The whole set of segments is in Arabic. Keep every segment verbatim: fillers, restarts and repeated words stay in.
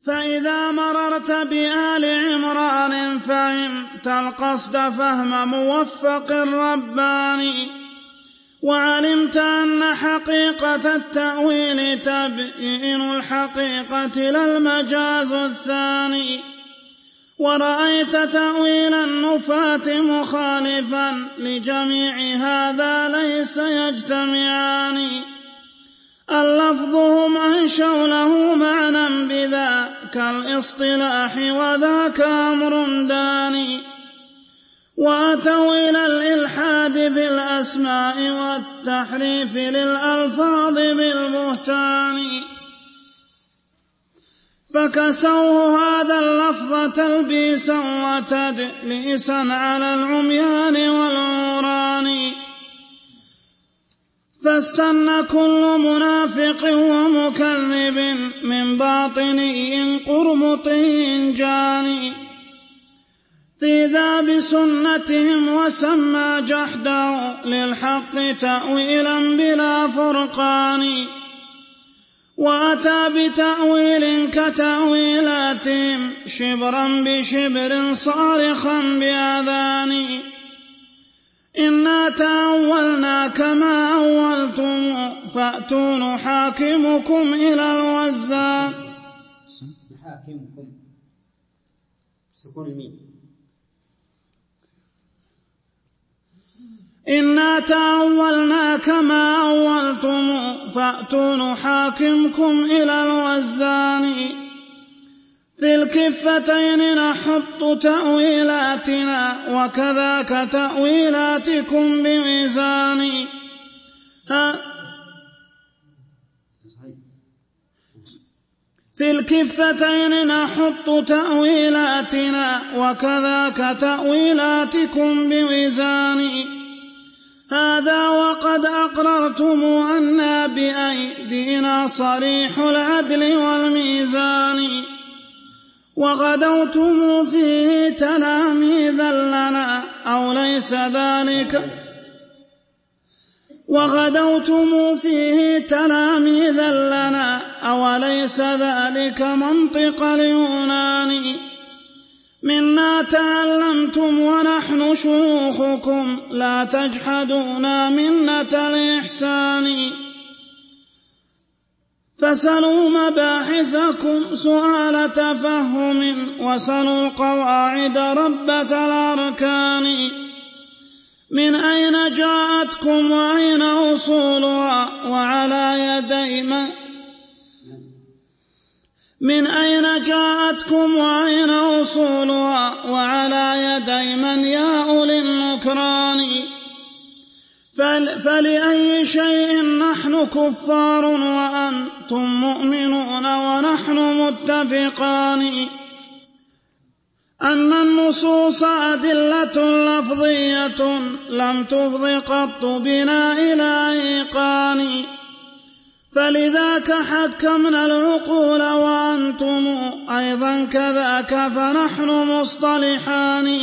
فإذا مررت بآل عمران فهمت القصد فهم موفق رباني، وعلمت أن حقيقة التأويل تبيين الحقيقة لا المجاز الثاني، ورأيت تأويل النفاة مخالفا لجميع هذا ليس يجتمعان. اللفظ هم أنشوا له معنى بذاك الإصطلاح وذاك أمر داني، وأتوا إلى الإلحاد في الأسماء والتحريف للألفاظ بالبهتان، فكسوه هذا اللفظ تلبيسا وتدليسا على العميان والعوران. فاستن كل منافق ومكذب من باطني قرمطي جاني في ذا بسنتهم، وسمى جحده للحق تأويلا بلا فرقان، وأتى بتأويل كتأويلاتهم شبرا بشبر صارخا بأذان. إنا تأولنا كما أولتم فأتوا نحاكمكم إلى الوزان. نحاكمكم سكون الميم. إنا تأولنا كما أولتم فأتوا نحاكمكم إلى الوزان. في الكفتين نحط تأويلاتنا وكذاك تأويلاتكم بميزان. في الكفتين نحط تأويلاتنا وكذاك تأويلاتكم بميزان. هذا وقد أقررتم أن بأيدينا صريح العدل والميزان، وغدوتم فيه تلاميذا لنا أو ليس ذلك وغدوتم فيه تلاميذا لنا أو ليس ذلك منطق اليونان. منا تعلمتم ونحن شيوخكم لا تجحدونا منة الإحسان. فسلوا مباحثكم سؤال تفهم وسلوا القواعد ربة الأركان. من أين جاءتكم وأين أصولها وعلى يدي من من أين جاءتكم وأين أصولها وعلى يدي من يا أولي النكران. فلأي شيء نحن كفار وأنتم مؤمنون ونحن متفقان. أن النصوص أدلة لفظية لم تفض قط بنا إلى إيقان. فلذاك حكمنا العقول وأنتم أيضا كذاك فنحن مصطلحان.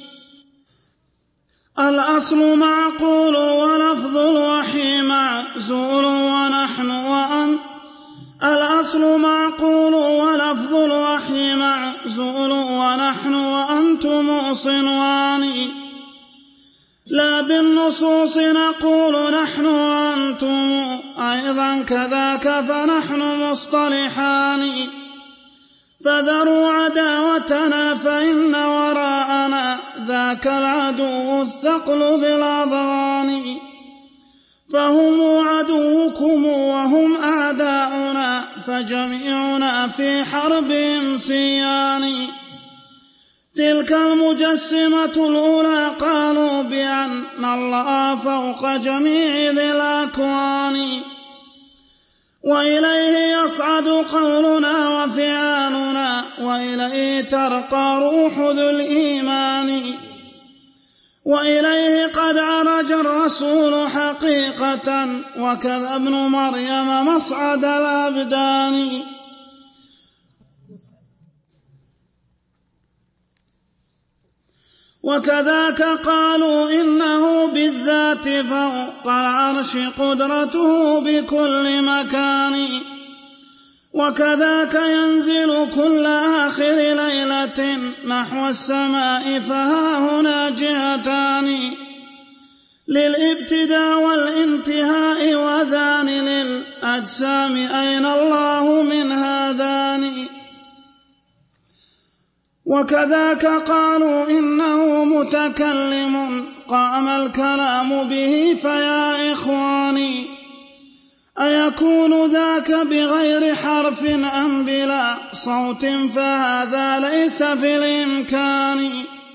الأصل معقول ولفظ الوحي معزول ونحن وأن الأصل معقول ولفظ الوحي معزول ونحن وأنتم صنوان. لا بالنصوص نقول نحن وأنتم أيضا كذاك فنحن مصطلحان. فذروا عداوتنا فإن وراءنا ذاك العدو الثقل ذي الأضغان. فهم عدوكم وهم أعداؤنا فجميعنا في حربهم سيان. تلك المجسمة الأولى قالوا بأن الله فوق جميع ذي الأكوان، وإليه يصعد قولنا وفعالنا وإليه ترقى روح ذو الإيمان. وإليه قد عرج الرسول حقيقة وكذا ابن مريم مصعد الأبدان. وكذاك قالوا إنه بالذات فوق العرش قدرته بكل مكان. وكذاك ينزل كل آخر ليلة نحو السماء، فها هنا جهتان للابتداء والانتهاء، وذان للأجسام، أين الله من هذان؟ وكذاك قالوا إنه متكلم قام الكلام به، فيا إخواني أيكون ذاك بغير حرف أم بلا صوت؟ فهذا ليس في الإمكان.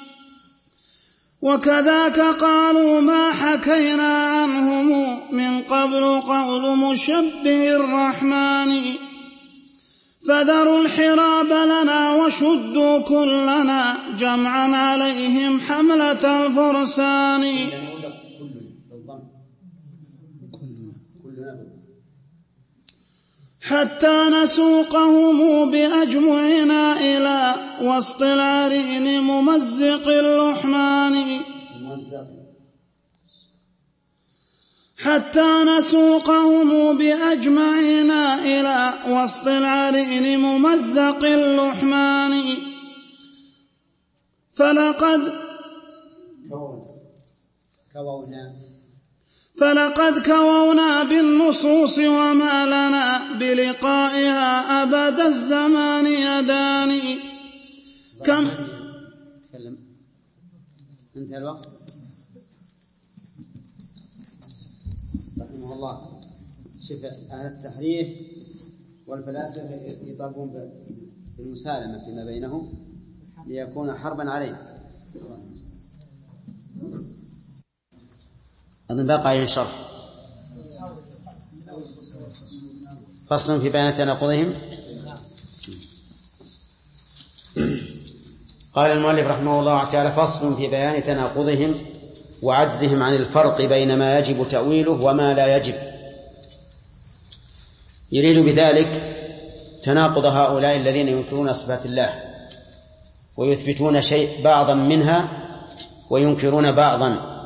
وكذاك قالوا ما حكينا عنهم من قبل قول مشبه الرحمن، فذروا الحراب لنا وشدوا كلنا جمعا عليهم حملة الفرسان. حتى نسوقهم بأجمعنا إلى وسط العرين ممزق اللحمان، حتى نسوقهم بأجمعنا إلى وسط العرين ممزق اللحمان. فلقد كوونا فلقد كوونا بالنصوص، وما لنا بلقائها أبد الزمان يدان. كم تكلم انتهى الوقت رحمه الله. شوف أهل التحريف والفلاسفة يطالبون بالمسالمة فيما بينهم ليكون حربا علينا. أظن باقي عليه شرح. فصل في بيان تناقضهم. قال المؤلف رحمه الله تعالى: فصل في بيان تناقضهم وعجزهم عن الفرق بين ما يجب تأويله وما لا يجب. يريد بذلك تناقض هؤلاء الذين ينكرون صفات الله ويثبتون شيء بعضا منها وينكرون بعضا،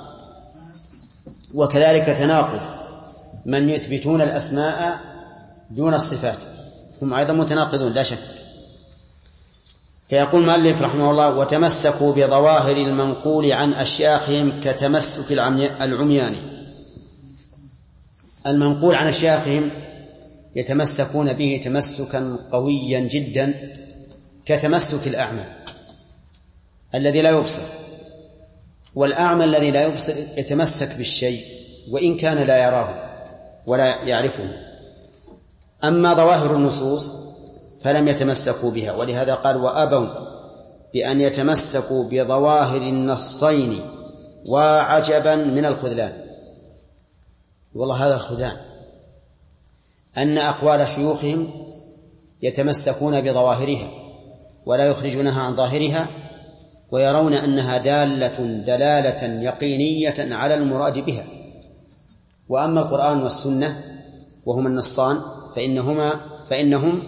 وكذلك تناقض من يثبتون الأسماء دون الصفات، هم أيضا متناقضون لا شك. فيقول المؤلف رحمه الله: وتمسكوا بظواهر المنقول عن أشياخهم كتمسك العميان. المنقول عن أشياخهم يتمسكون به تمسكا قويا جدا كتمسك الأعمى الذي لا يبصر، والأعمى الذي لا يبصر يتمسك بالشيء وإن كان لا يراه ولا يعرفه. أما ظواهر النصوص فلم يتمسكوا بها، ولهذا قال: وأبوا بأن يتمسكوا بظواهر النصين وعجبا من الخذلان. والله هذا الخذلان أن أقوال شيوخهم يتمسكون بظواهرها ولا يخرجونها عن ظاهرها، ويرون أنها دالة دلالة يقينية على المراد بها. وأما القرآن والسنة وهما النصان فإنهما فإنهم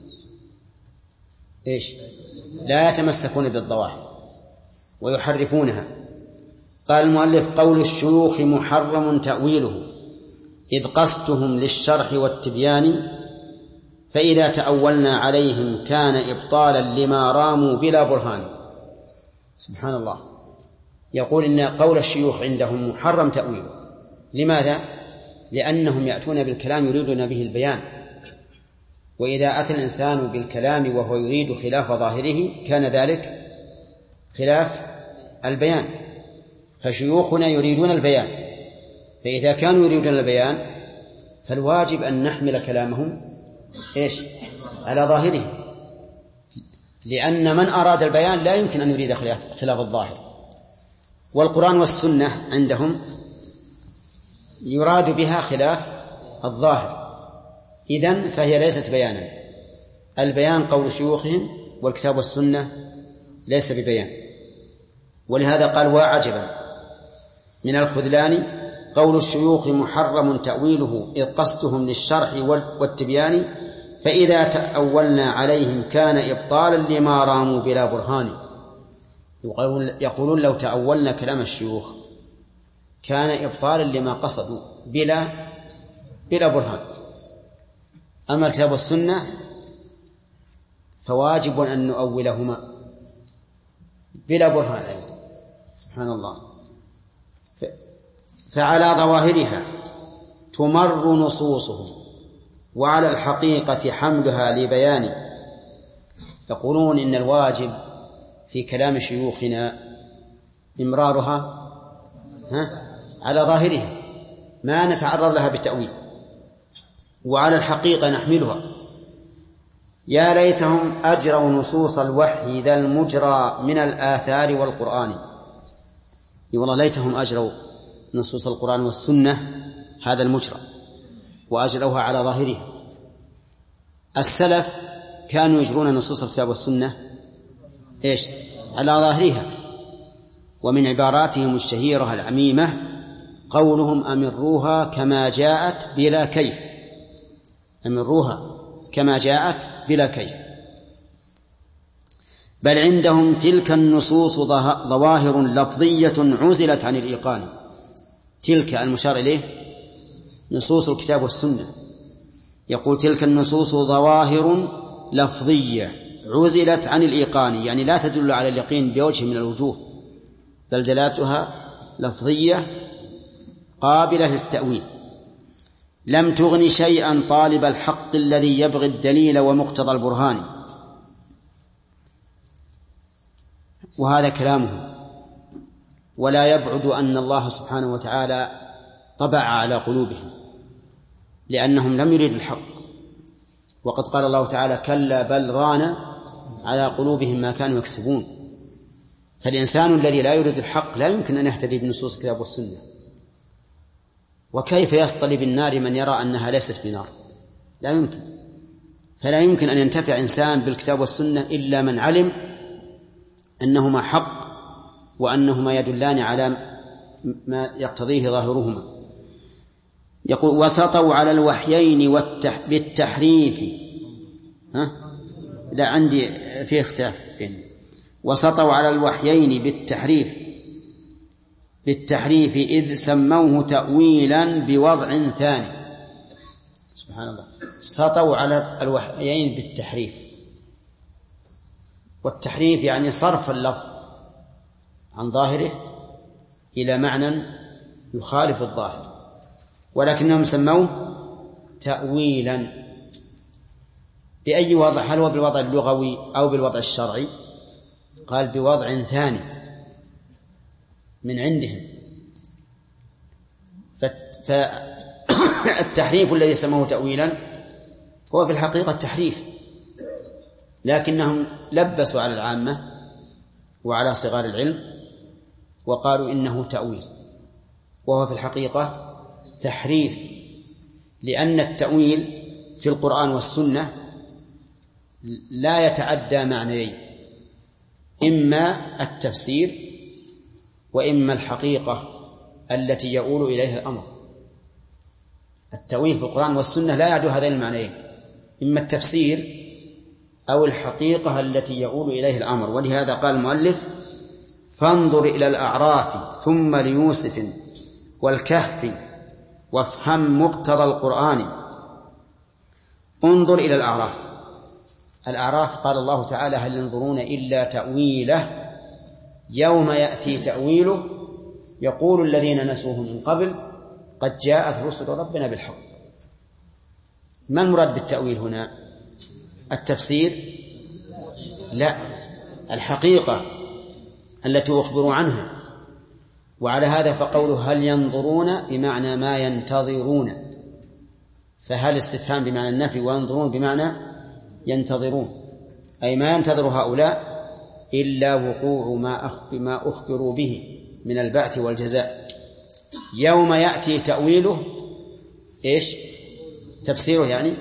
إيش؟ لا يتمسكون بالظواهر ويحرفونها. قال المؤلف: قول الشيوخ محرم تأويله إذ قصدهم للشرح والتبيان، فإذا تأولنا عليهم كان إبطالا لما راموا بلا برهان. سبحان الله، يقول إن قول الشيوخ عندهم محرم تأويله. لماذا؟ لأنهم يأتون بالكلام يريدون به البيان، وإذا أتى الإنسان بالكلام وهو يريد خلاف ظاهره كان ذلك خلاف البيان. فشيوخنا يريدون البيان، فإذا كانوا يريدون البيان فالواجب أن نحمل كلامهم إيش؟ على ظاهره، لأن من أراد البيان لا يمكن أن يريد خلاف, خلاف الظاهر. والقرآن والسنة عندهم يراد بها خلاف الظاهر، إذن فهي ليست بيانا. البيان قول شيوخهم، والكتاب والسنة ليس ببيان. ولهذا قال: وعجبا من الخذلان قول الشيوخ محرم تأويله إذ قصدهم للشرح والتبيان، فإذا تأولنا عليهم كان إبطالا لما راموا بلا برهان. يقولون لو تأولنا كلام الشيوخ كان إبطالا لما قصدوا بلا بلا برهان. أما الكتاب والسنة فواجب أن نؤولهما بلا برهان أيضا. سبحان الله. فعلى ظواهرها تمر نصوصهم وعلى الحقيقة حملها لبيان. يقولون إن الواجب في كلام شيوخنا إمرارها ها على ظاهرها ما نتعرض لها بالتأويل، وعلى الحقيقة نحملها. يا ليتهم أجروا نصوص الوحي ذا المجرى من الآثار والقرآن. والله ليتهم أجروا نصوص القرآن والسنة هذا المجرى وأجروها على ظاهرها. السلف كانوا يجرون نصوص الكتاب والسنة إيش؟ على ظاهرها. ومن عباراتهم الشهيرة العميمة قولهم أمروها كما جاءت بلا كيف. أمروها كما جاءت بلا كيف. بل عندهم تلك النصوص ظواهر لفظية عزلت عن الإيقان. تلك المشار إليه نصوص الكتاب والسنة. يقول تلك النصوص ظواهر لفظية عزلت عن الإيقان، يعني لا تدل على اليقين بوجه من الوجوه، بل دلالتها لفظية قابلة للتأويل. لم تغن شيئا طالب الحق الذي يبغي الدليل ومقتضى البرهان. وهذا كلامه. ولا يبعد أن الله سبحانه وتعالى طبع على قلوبهم لأنهم لم يريدوا الحق. وقد قال الله تعالى كلا بل ران على قلوبهم ما كانوا يكسبون. فالإنسان الذي لا يريد الحق لا يمكن أن يهتدي بنصوص الكتاب والسنة. وكيف يصطلي بالنار من يرى أنها ليست بنار؟ لا يمكن. فلا يمكن أن ينتفع إنسان بالكتاب والسنة إلا من علم أنهما حق وأنهما يدلان على ما يقتضيه ظاهرهما. يقول وسطوا على الوحيين والتح... بالتحريف. ها؟ لا عندي فيه اختلاف بين وسطوا على الوحيين بالتحريف بالتحريف إذ سموه تأويلا بوضع ثاني. سبحان الله. سطوا على الوحيين بالتحريف. والتحريف يعني صرف اللفظ عن ظاهره إلى معنى يخالف الظاهر، ولكنهم سموه تأويلا. بأي وضع؟ هل هو بالوضع اللغوي أو بالوضع الشرعي؟ قال بوضع ثاني من عندهم. فالتحريف الذي سموه تأويلا هو في الحقيقة التحريف، لكنهم لبسوا على العامة وعلى صغار العلم وقالوا إنه تأويل، وهو في الحقيقة تحريف. لأن التأويل في القرآن والسنة لا يتعدى معنيين: إما التفسير وإما الحقيقة التي يؤول إليها الأمر. التأويل في القرآن والسنة لا يعدو هذين المعنيين، إما التفسير أو الحقيقة التي يؤول إليه الأمر. ولهذا قال المؤلف فانظر إلى الأعراف ثم ليوسف والكهف وافهم مقتضى القرآن. انظر إلى الأعراف. الأعراف قال الله تعالى هل ينظرون إلا تأويله يوم يأتي تأويله يقول الذين نسوه من قبل قد جاءت رسل ربنا بالحق. ما المراد بالتأويل هنا؟ التفسير؟ لا، الحقيقة التي أخبروا عنها. وعلى هذا فقوله هل ينظرون بمعنى ما ينتظرون، فهل استفهام بمعنى النفي وينظرون بمعنى ينتظرون، أي ما ينتظر هؤلاء إلا وقوع ما أخبروا به من البعث والجزاء. يوم يأتي تأويله إيش؟ تفسيره يعني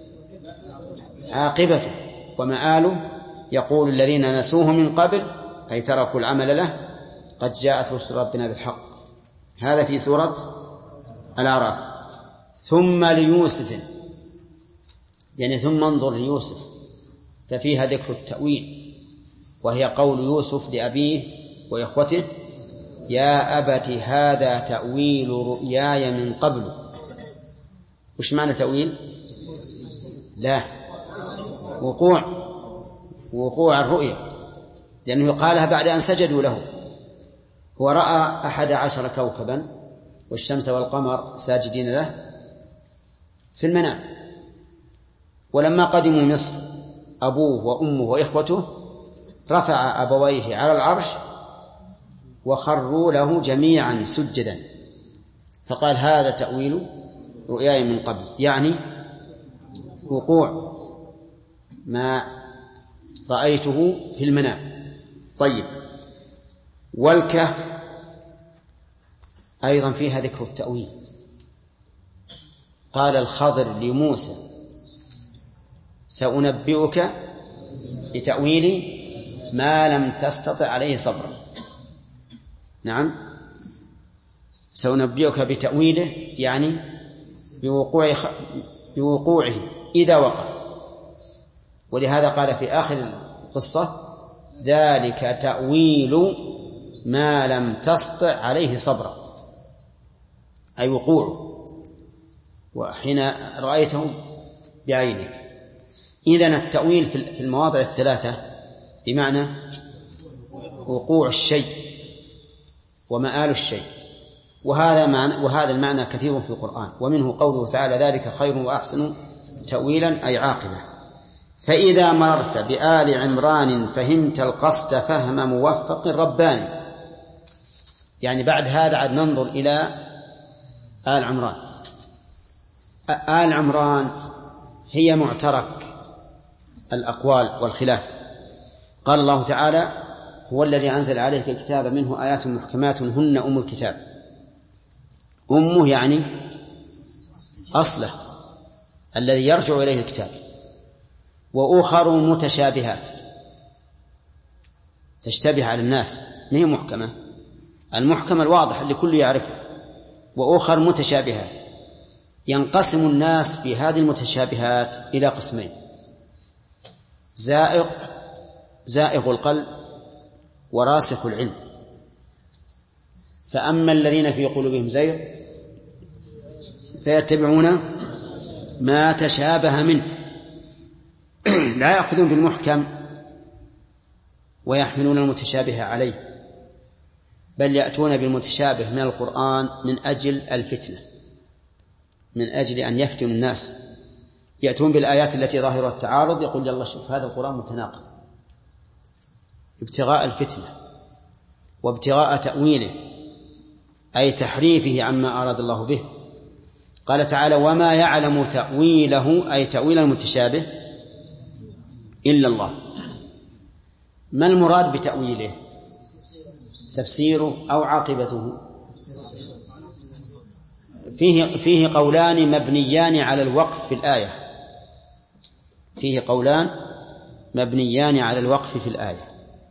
عاقبته ومآله يقول الذين نسوه من قبل أي تركوا العمل له قد جاءت رسل ربنا بالحق. هذا في سورة الأعراف. ثم ليوسف يعني ثم انظر ليوسف، ففيها ذكر التأويل، وهي قول يوسف لأبيه وإخوته يا أبت هذا تأويل رؤياي من قبل. وش معنى تأويل؟ لا، وقوع وقوع الرؤيا، لأنه قالها بعد أن سجدوا له. هو رأى أحد عشر كوكبا والشمس والقمر ساجدين له في المنام. ولما قدموا مصر أبوه وأمه وإخوته رفع أبويه على العرش وخروا له جميعا سجدا، فقال هذا تأويل رؤياي من قبل، يعني وقوع ما رأيته في المنام. طيب، والكهف أيضا فيها ذكر التأويل. قال الخضر لموسى سأنبئك بتأويل ما لم تستطع عليه صبرا. نعم، سأنبئك بتأويله يعني بوقوع بوقوعه إذا وقع. ولهذا قال في آخر القصة ذلك تأويل ما لم تستطع عليه صبرا، أي وقوعه وحين رأيته بعينك. إذن التأويل في المواضع الثلاثة بمعنى وقوع الشيء ومآل الشيء، وهذا معنى وهذا المعنى كثير في القرآن، ومنه قوله تعالى ذلك خير وأحسن تأويلا أي عاقبة. فإذا مررت بآل عمران فهمت القصد فهم موفق رباني، يعني بعد هذا عاد ننظر إلى آل عمران. آل عمران هي معترك الأقوال والخلاف. قال الله تعالى هو الذي أنزل عليك الكتاب منه آيات محكمات هن أم الكتاب. أمه يعني أصله الذي يرجع إليه الكتاب. وأخر متشابهات تشتبه على الناس، ما هي محكمة، المحكمة الواضح اللي كل يعرفه. وأخر متشابهات، ينقسم الناس في هذه المتشابهات إلى قسمين: زائغ زائغ القلب وراسخ العلم. فأما الذين في قلوبهم زيغ فيتبعون ما تشابه منه، لا يأخذون بالمحكم ويحملون المتشابه عليه، بل يأتون بالمتشابه من القرآن من أجل الفتنة، من أجل أن يفتنوا الناس. يأتون بالآيات التي ظاهرها التعارض، يقول يلا شوف هذا القرآن متناقض، ابتغاء الفتنة وابتغاء تأويله أي تحريفه عما أراد الله به. قال تعالى وما يعلم تأويله أي تأويل المتشابه إلا الله. ما المراد بتأويله؟ تفسيره أو عاقبته؟ فيه, فيه قولان مبنيان على الوقف في الآية فيه قولان مبنيان على الوقف في الآية.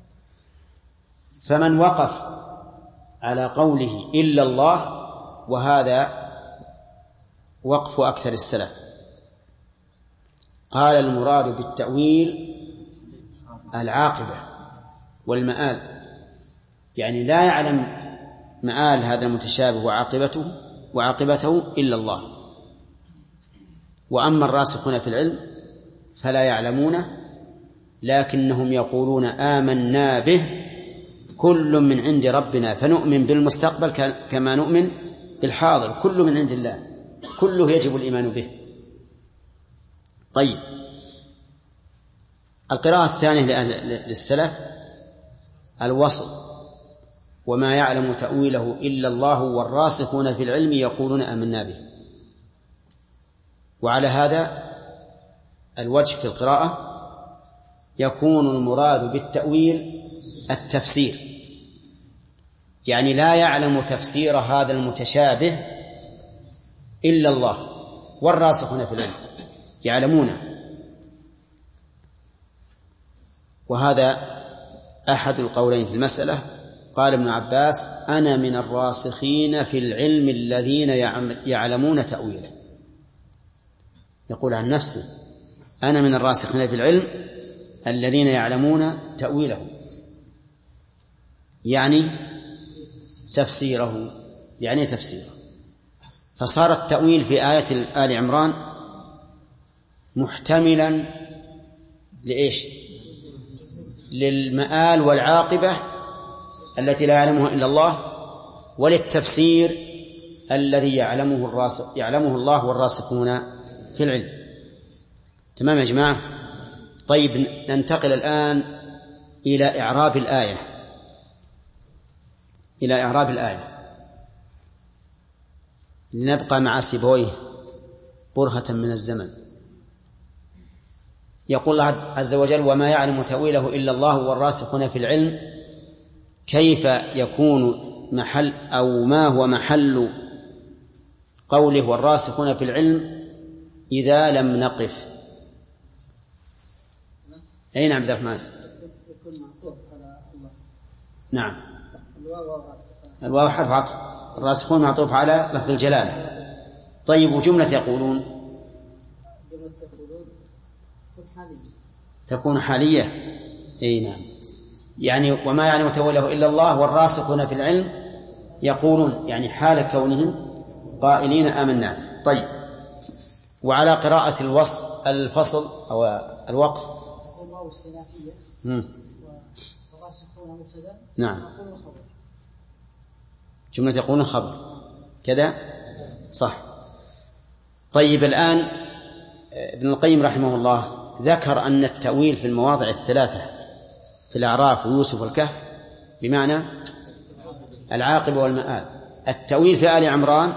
فمن وقف على قوله إلا الله، وهذا وقف أكثر السلف، قال المراد بالتأويل العاقبة والمآل، يعني لا يعلم مآل هذا المتشابه وعاقبته وعاقبته إلا الله. وأما الراسخون في العلم فلا يعلمونه، لكنهم يقولون آمنا به كل من عند ربنا فنؤمن بالمستقبل كما نؤمن بالحاضر، كل من عند الله، كله يجب الإيمان به. طيب، القراءة الثانية للسلف الوصل وما يعلم تأويله إلا الله والراسخون في العلم يقولون آمنا به. وعلى هذا الوجه في القراءة يكون المراد بالتأويل التفسير، يعني لا يعلم تفسير هذا المتشابه إلا الله والراسخون في العلم يعلمونه. وهذا أحد القولين في المسألة. قال ابن عباس أنا من الراسخين في العلم الذين يعلمون تأويله، يقول عن نفسه أنا من الراسخين في العلم الذين يعلمون تأويله، يعني تفسيره، يعني تفسيره. فصار التأويل في آية آل عمران محتملا لإيش؟ للمآل والعاقبة التي لا يعلمها إلا الله، وللتفسير الذي يعلمه الراسخ يعلمه الله والراسخون في العلم. تمام يا جماعة؟ طيب، ننتقل الآن إلى إعراب الآية إلى إعراب الآية لنبقى مع سيبويه برهة من الزمن. يقول الله عز وجل: وما يعلم تأويله إلا الله والراسخون في العلم. كيف يكون محل أو ما هو محل قوله والراسخون في العلم إذا لم نقف؟ أين عبد الرحمن؟ نعم، الواو حرف عطف، الراسخون معطوف على لفظ الجلالة. طيب، وجملة يقولون تكون حالية. أي نعم، يعني وما يعلم تأويله إلا الله والراسخون في العلم يقولون، يعني حال كونهم قائلين آمنا. طيب، وعلى قراءة الوصف الفصل أو الوقف نعم، جملة يقولون خبر كذا صح. طيب، الآن ابن القيم رحمه الله ذكر أن التأويل في المواضع الثلاثة في الأعراف ويوسف والكهف بمعنى العاقبة والمآل. التأويل في آل عمران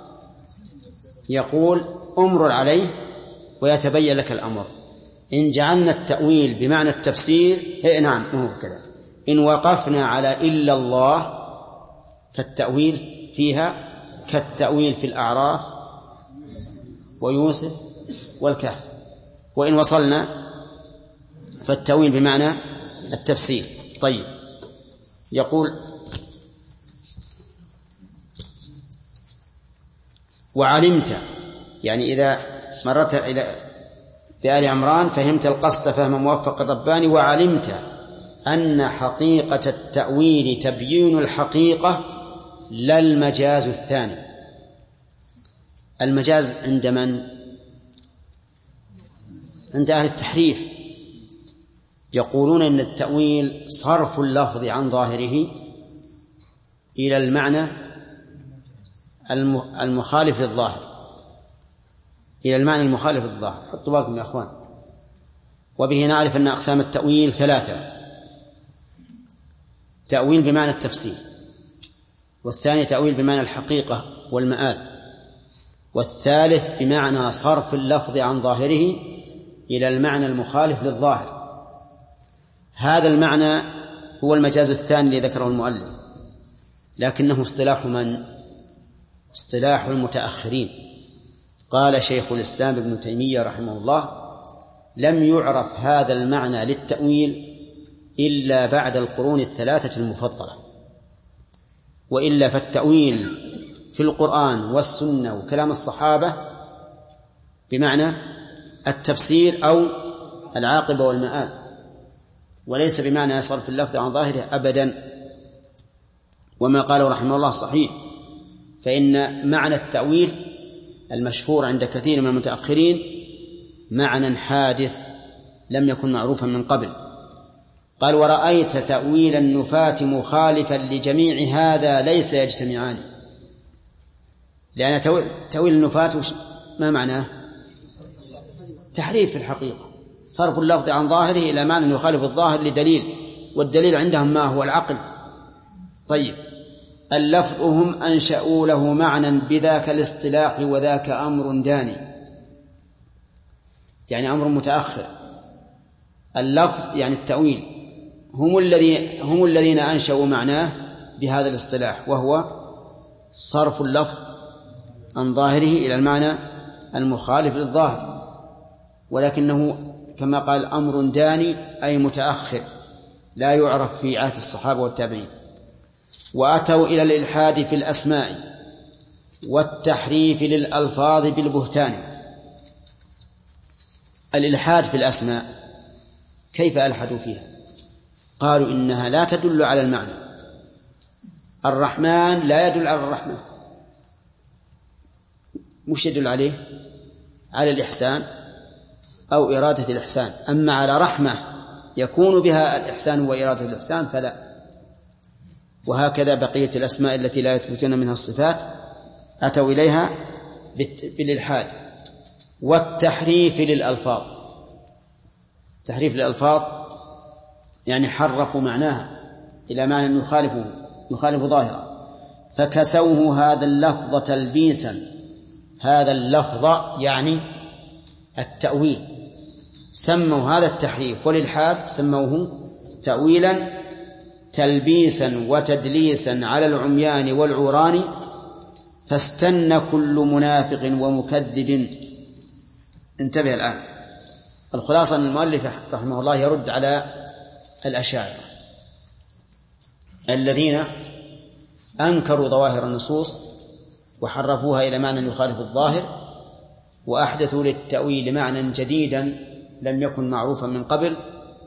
يقول: أمر عليه ويتبين لك الأمر. إن جعلنا التأويل بمعنى التفسير إيه نعم هو كذا. إن وقفنا على إلا الله فالتأويل فيها كالتأويل في الأعراف ويوسف والكهف. وإن وصلنا فالتأويل بمعنى التفسير. طيب، يقول: وعلمت، يعني إذا مرت إلى بآل عمران فهمت القصد فهم موفق الرباني، وعلمت أن حقيقة التأويل تبيين الحقيقة لا المجاز الثاني. المجاز عند من؟ عند أهل التحريف. يقولون إن التأويل صرف اللفظ عن ظاهره إلى المعنى المخالف للظاهر، إلى المعنى المخالف للظاهر. حطوا بالكم يا أخوان. وبه نعرف أن أقسام التأويل ثلاثة: تأويل بمعنى التفسير، والثاني تأويل بمعنى الحقيقة والمآل، والثالث بمعنى صرف اللفظ عن ظاهره إلى المعنى المخالف للظاهر. هذا المعنى هو المجاز الثاني الذي ذكره المؤلف، لكنه اصطلاح من؟ اصطلاح المتأخرين. قال شيخ الإسلام ابن تيمية رحمه الله: لم يعرف هذا المعنى للتأويل إلا بعد القرون الثلاثة المفضلة، وإلا فالتأويل في القرآن والسنة وكلام الصحابة بمعنى التفسير أو العاقبة والمآل، وليس بمعنى صرف اللفظ عن ظاهره أبدا. وما قاله رحمه الله صحيح، فإن معنى التأويل المشهور عند كثير من المتأخرين معنى حادث لم يكن معروفا من قبل. قال: ورأيت تأويل النفاة مخالفا لجميع هذا ليس يجتمعان. لأن تأويل النفاة ما معناه؟ تحريف في الحقيقة، صرف اللفظ عن ظاهره إلى معنى يخالف الظاهر لدليل، والدليل عندهم ما هو؟ العقل. طيب، اللفظ هم أنشأوا له معنى بذاك الاصطلاح وذاك أمر داني، يعني أمر متأخر. اللفظ يعني التأويل هم الذين هم الذين أنشأوا معناه بهذا الاصطلاح، وهو صرف اللفظ عن ظاهره إلى المعنى المخالف للظاهر، ولكنه كما قال أمر داني أي متأخر لا يعرف في عهد الصحابة والتابعين. وأتوا إلى الإلحاد في الأسماء والتحريف للألفاظ بالبهتان. الإلحاد في الأسماء كيف ألحدوا فيها؟ قالوا إنها لا تدل على المعنى. الرحمن لا يدل على الرحمة، مش يدل عليه؟ على الإحسان أو إرادة الإحسان. أما على رحمة يكون بها الإحسان وإرادة الإحسان فلا. وهكذا بقية الأسماء التي لا يثبتون منها الصفات أتوا إليها بالإلحاد. والتحريف للألفاظ، تحريف للألفاظ يعني حرفوا معناها إلى معنى يخالفه يخالف ظاهره، فكسوه هذا اللفظ تلبيسا. هذا اللفظ يعني التأويل، سموا هذا التحريف والإلحاد سموه تأويلا تلبيسا وتدليسا على العميان والعوران، فاستن كل منافق ومكذب. انتبه الآن، الخلاصة أن المؤلف رحمه الله يرد على الأشاعرة الذين أنكروا ظواهر النصوص وحرفوها إلى معنى يخالف الظاهر، وأحدثوا للتأويل معنى جديدا لم يكن معروفا من قبل،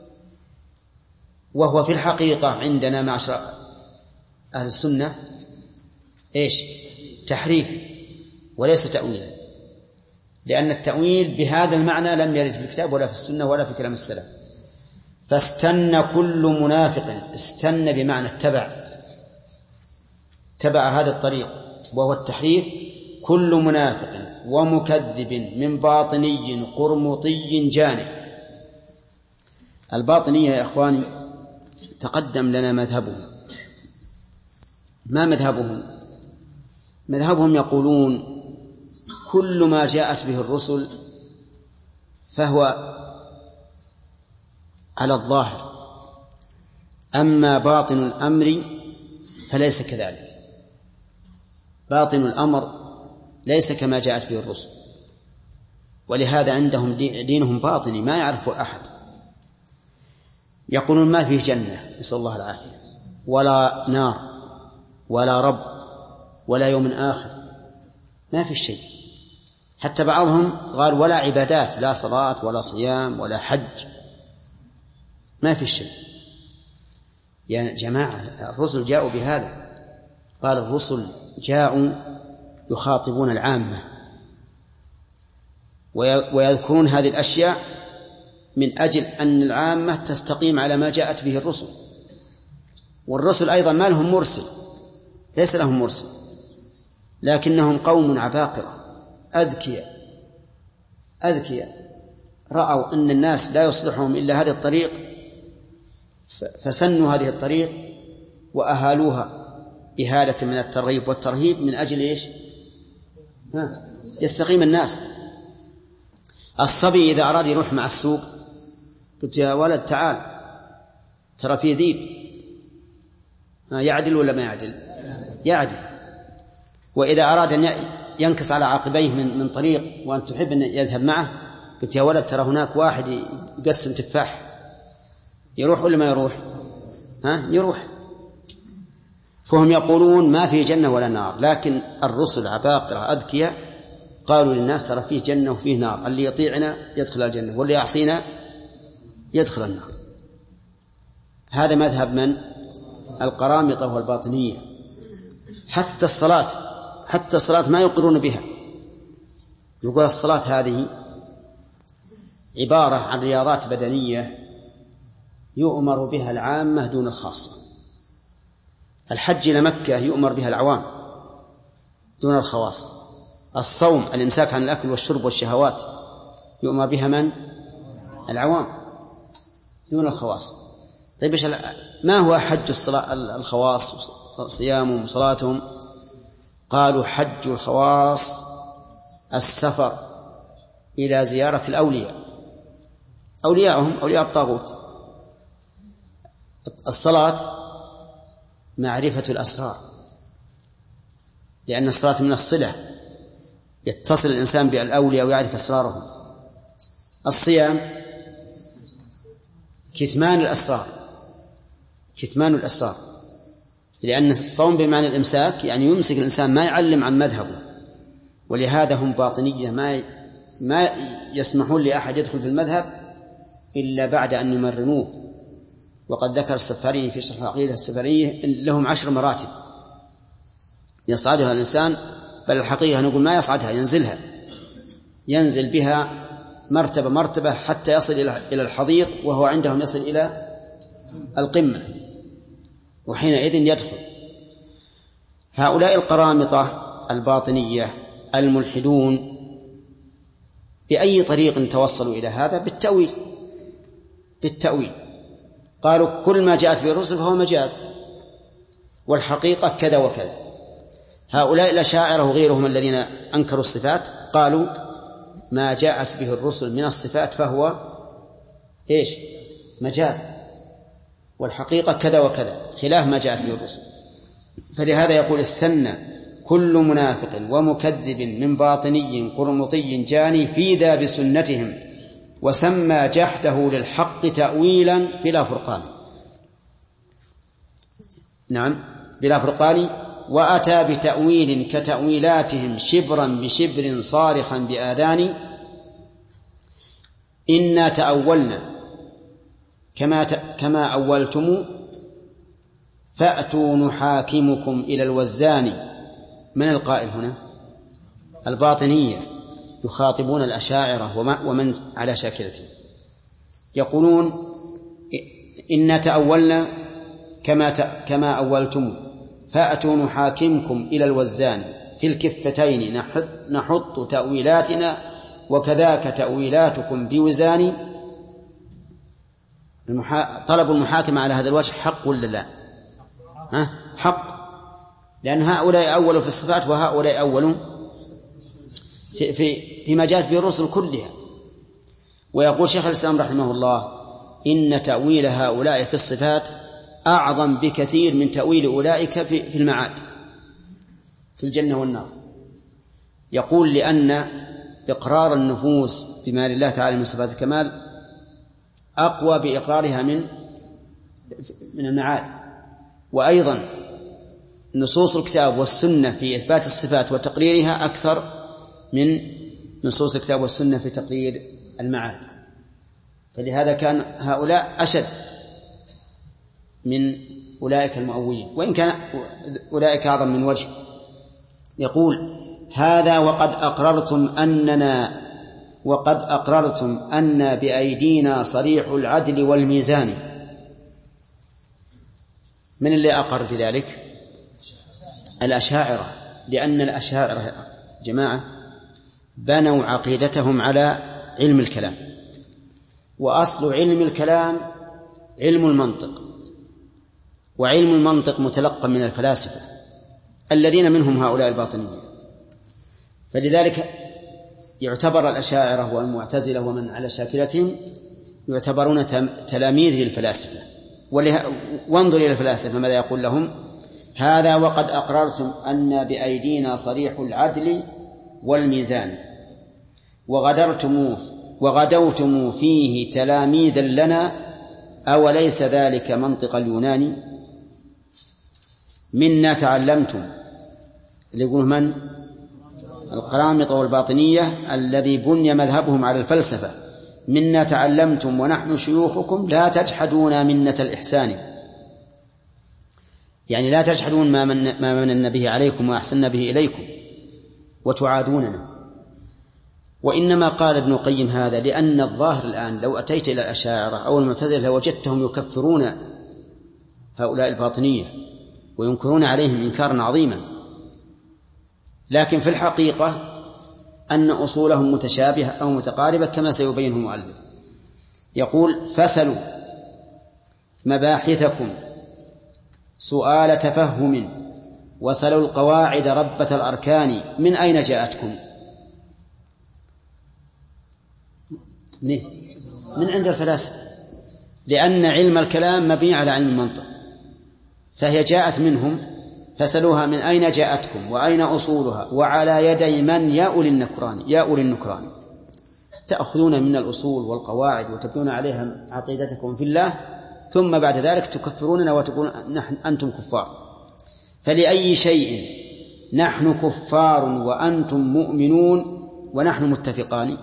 وهو في الحقيقة عندنا معشر أهل السنة إيش؟ تحريف وليس تأويلا، لأن التأويل بهذا المعنى لم يرد في الكتاب ولا في السنة ولا في كلام السلف. فاستن كل منافق، استن بمعنى اتبع، تبع هذا الطريق وهو التحريف، كل منافق ومكذب من باطني قرمطي جانب. الباطنية يا إخواني تقدم لنا مذهبهم. ما مذهبهم؟ مذهبهم يقولون كل ما جاءت به الرسل فهو على الظاهر، أما باطن الأمر فليس كذلك. باطن الأمر ليس كما جاءت به الرسل، ولهذا عندهم دينهم باطني ما يعرفه أحد. يقولون ما فيه جنة نسأل الله العافية، ولا نار، ولا رب، ولا يوم آخر، ما في شيء. حتى بعضهم قال ولا عبادات، لا صلاة ولا صيام ولا حج، ما في شيء. يا جماعة الرسل جاءوا بهذا. قال الرسل جاءوا يخاطبون العامة ويذكرون هذه الأشياء من أجل أن العامة تستقيم على ما جاءت به الرسل. والرسل أيضا ما لهم مرسل، ليس لهم مرسل، لكنهم قوم عباقرة أذكياء أذكياء رأوا أن الناس لا يصلحهم إلا هذه الطريق، فسنوا هذه الطريق وأهالوها بهالة من الترغيب والترهيب من أجل إيش؟ ها يستقيم الناس. الصبي إذا أراد يروح مع السوق قلت يا ولد تعال ترى فيه ذيب، يعدل ولا ما يعدل؟ يعدل. وإذا أراد أن ينكس على عقبيه من من طريق وأن تحب أن يذهب معه قلت يا ولد ترى هناك واحد يقسم تفاح، يروح ولا ما يروح؟ ها يروح. فهم يقولون ما في جنة ولا نار، لكن الرسل عباقرة أذكياء قالوا للناس ترى فيه جنة وفيه نار، اللي يطيعنا يدخل الجنة واللي يعصينا يدخل النار. هذا مذهب من؟ القرامطة والباطنية. حتى الصلاة حتى الصلاة ما يقرون بها. يقول الصلاة هذه عبارة عن رياضات بدنية يؤمر بها العامة دون الخاصة. الحج إلى مكة يؤمر بها العوام دون الخواص. الصوم الإمساك عن الأكل والشرب والشهوات يؤمر بها من؟ العوام دون الخواص. طيب ما هو حج الصلاة الخواص صيامهم وصلاتهم؟ قالوا حج الخواص السفر إلى زيارة الأولياء، أولياءهم أولياء الطاغوت. الصلاة معرفة الأسرار، لأن الصلاة من الصلة، يتصل الإنسان بالأولياء ويعرف أسرارهم. الصيام كتمان الأسرار، كتمان الأسرار، لأن الصوم بمعنى الإمساك يعني يمسك الإنسان ما يعلم عن مذهبه. ولهذا هم باطنية ما ما يسمحون لأحد يدخل في المذهب إلا بعد أن يمرنوه. وقد ذكر السفاري في شرح العقيدة السفارية لهم عشر مراتب يصعدها الإنسان، بل الحقيقة نقول ما يصعدها، ينزلها، ينزل بها مرتبة مرتبة حتى يصل إلى الحضيض، وهو عندهم يصل إلى القمة، وحينئذ يدخل. هؤلاء القرامطة الباطنية الملحدون بأي طريق توصلوا إلى هذا؟ بالتأويل. بالتأويل قالوا كل ما جاءت به الرسل فهو مجاز، والحقيقة كذا وكذا. هؤلاء الأشاعرة وغيرهم الذين أنكروا الصفات قالوا ما جاءت به الرسل من الصفات فهو إيش؟ مجاز، والحقيقة كذا وكذا، خلاف ما جاءت به الرسل. فلهذا يقول استنى كل منافق ومكذب من باطني قرمطي جاني في ذا بسنتهم، وسمى جحده للحق تأويلا بلا فرقان. نعم بلا فرقان. وأتى بتأويل كتأويلاتهم شبرا بشبر صارخا بآذان. إنا تأولنا كما كما أولتم فأتوا نحاكمكم إلى الوزان. من القائل هنا؟ الباطنية يخاطبون الأشاعرة ومن على شاكلته، يقولون إنا تأولنا كما كما أولتم فأتوا نحاكمكم إلى الوزان، في الكفتين نحط, نحط تأويلاتنا وكذاك تأويلاتكم بوزان. المحا... طلب المحاكمة على هذا الوجه حق ولا لا؟ ها؟ حق، لأن هؤلاء أولوا في الصفات وهؤلاء أولوا في في فيما جاءت به الرسل كلها. ويقول شيخ الإسلام رحمه الله إن تأويل هؤلاء في الصفات أعظم بكثير من تأويل أولئك في في المعاد في الجنة والنار. يقول لأن إقرار النفوس بما لله تعالى من صفات الكمال أقوى بإقرارها من من المعاد. وأيضا نصوص الكتاب والسنة في إثبات الصفات وتقريرها أكثر من نصوص الكتاب والسنة في تقرير المعاد. فلهذا كان هؤلاء أشد من أولئك المؤولين، وإن كان أولئك أعظم من وجه. يقول هذا وقد أقررتم أننا وقد أقررتم أن بأيدينا صريح العدل والميزان. من اللي أقر بذلك؟ الأشاعرة، لأن الأشاعرة جماعة بنوا عقيدتهم على علم الكلام، وأصل علم الكلام علم المنطق، وعلم المنطق متلقى من الفلاسفة الذين منهم هؤلاء الباطنية. فلذلك يعتبر الأشاعرة والمعتزلة ومن على شاكلتهم يعتبرون تلاميذ للفلاسفة. وانظر إلى الفلاسفة ماذا يقول لهم؟ هذا وقد أقررتم أن بأيدينا صريح العدل والميزان وغدرتم وغدوتم فيه تلاميذا لنا، أوليس ذلك منطق اليوناني؟ منا تعلمتم. اللي يقول من؟ القرامطة والباطنية الذي بني مذهبهم على الفلسفة. منا تعلمتم ونحن شيوخكم لا تجحدون منة الإحسان، يعني لا تجحدون ما من, ما من به عليكم وأحسن به إليكم وتعادوننا. وإنما قال ابن القيم هذا لأن الظاهر الآن لو أتيت إلى الأشاعرة أو المعتزلة لوجدتهم يكفرون هؤلاء الباطنية وينكرون عليهم إنكارا عظيما، لكن في الحقيقة أن أصولهم متشابهة أو متقاربة كما سيبينه المؤلف. يقول فسلوا مباحثكم سؤال تفهم وسلوا القواعد ربة الأركان، من أين جاءتكم؟ من عند الفلاسفة، لأن علم الكلام مبني على علم المنطق، فهي جاءت منهم. فسلوها من أين جاءتكم وأين أصولها وعلى يدي من؟ يا أولي النكران يا أولي النكران. تأخذون من الأصول والقواعد وتبنون عليها عقيدتكم في الله، ثم بعد ذلك تكفروننا وتقولون نحن أنتم كفار. فلأي شيء نحن كفار وأنتم مؤمنون ونحن متفقان؟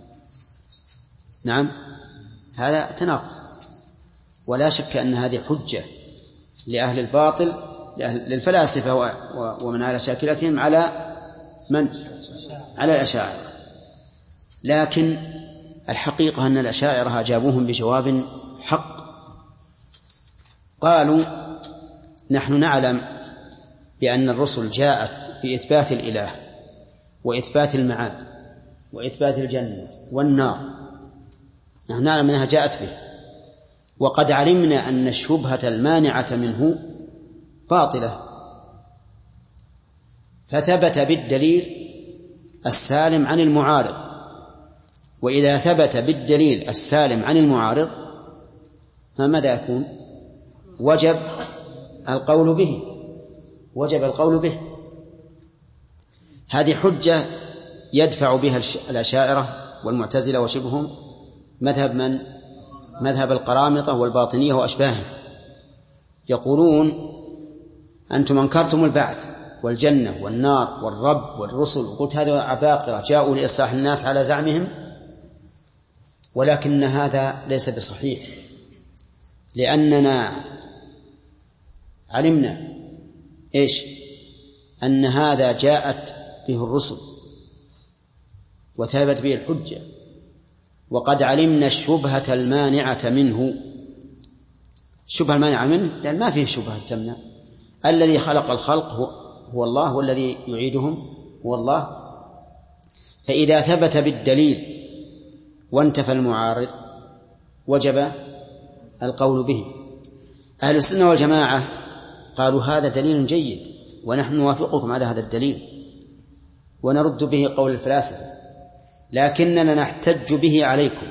نعم، هذا تناقض، ولا شك أن هذه حجة لأهل الباطل للفلاسفة ومن على شاكلتهم على من؟ على الأشاعرة. لكن الحقيقة أن الأشاعرة أجابوهم بجواب حق. قالوا: نحن نعلم بأن الرسل جاءت بإثبات الإله وإثبات المعاد وإثبات الجنة والنار، نحن نعلم أنها جاءت به، وقد علمنا أن الشبهة المانعة منه باطلة، فثبت بالدليل السالم عن المعارض. وإذا ثبت بالدليل السالم عن المعارض فماذا يكون؟ وجب القول به، وجب القول به. هذه حجة يدفع بها الأشاعرة والمعتزلة وشبههم مذهب من؟ مذهب القرامطة والباطنية وأشباههم. يقولون: أنتم أنكرتم البعث والجنة والنار والرب والرسل، وقلت هذا عباقرة جاءوا لإصلاح الناس على زعمهم، ولكن هذا ليس بصحيح، لأننا علمنا إيش؟ أن هذا جاءت به الرسل وثابت به الحجة، وقد علمنا الشبهة المانعة منه. الشبهة المانعة منه لأن ما فيه شبهة تمنع. الذي خلق الخلق هو, هو الله، والذي يعيدهم هو الله. فإذا ثبت بالدليل وانتفى المعارض وجب القول به. أهل السنة والجماعة قالوا: هذا دليل جيد ونحن نوافقكم على هذا الدليل ونرد به قول الفلاسفة، لكننا نحتج به عليكم،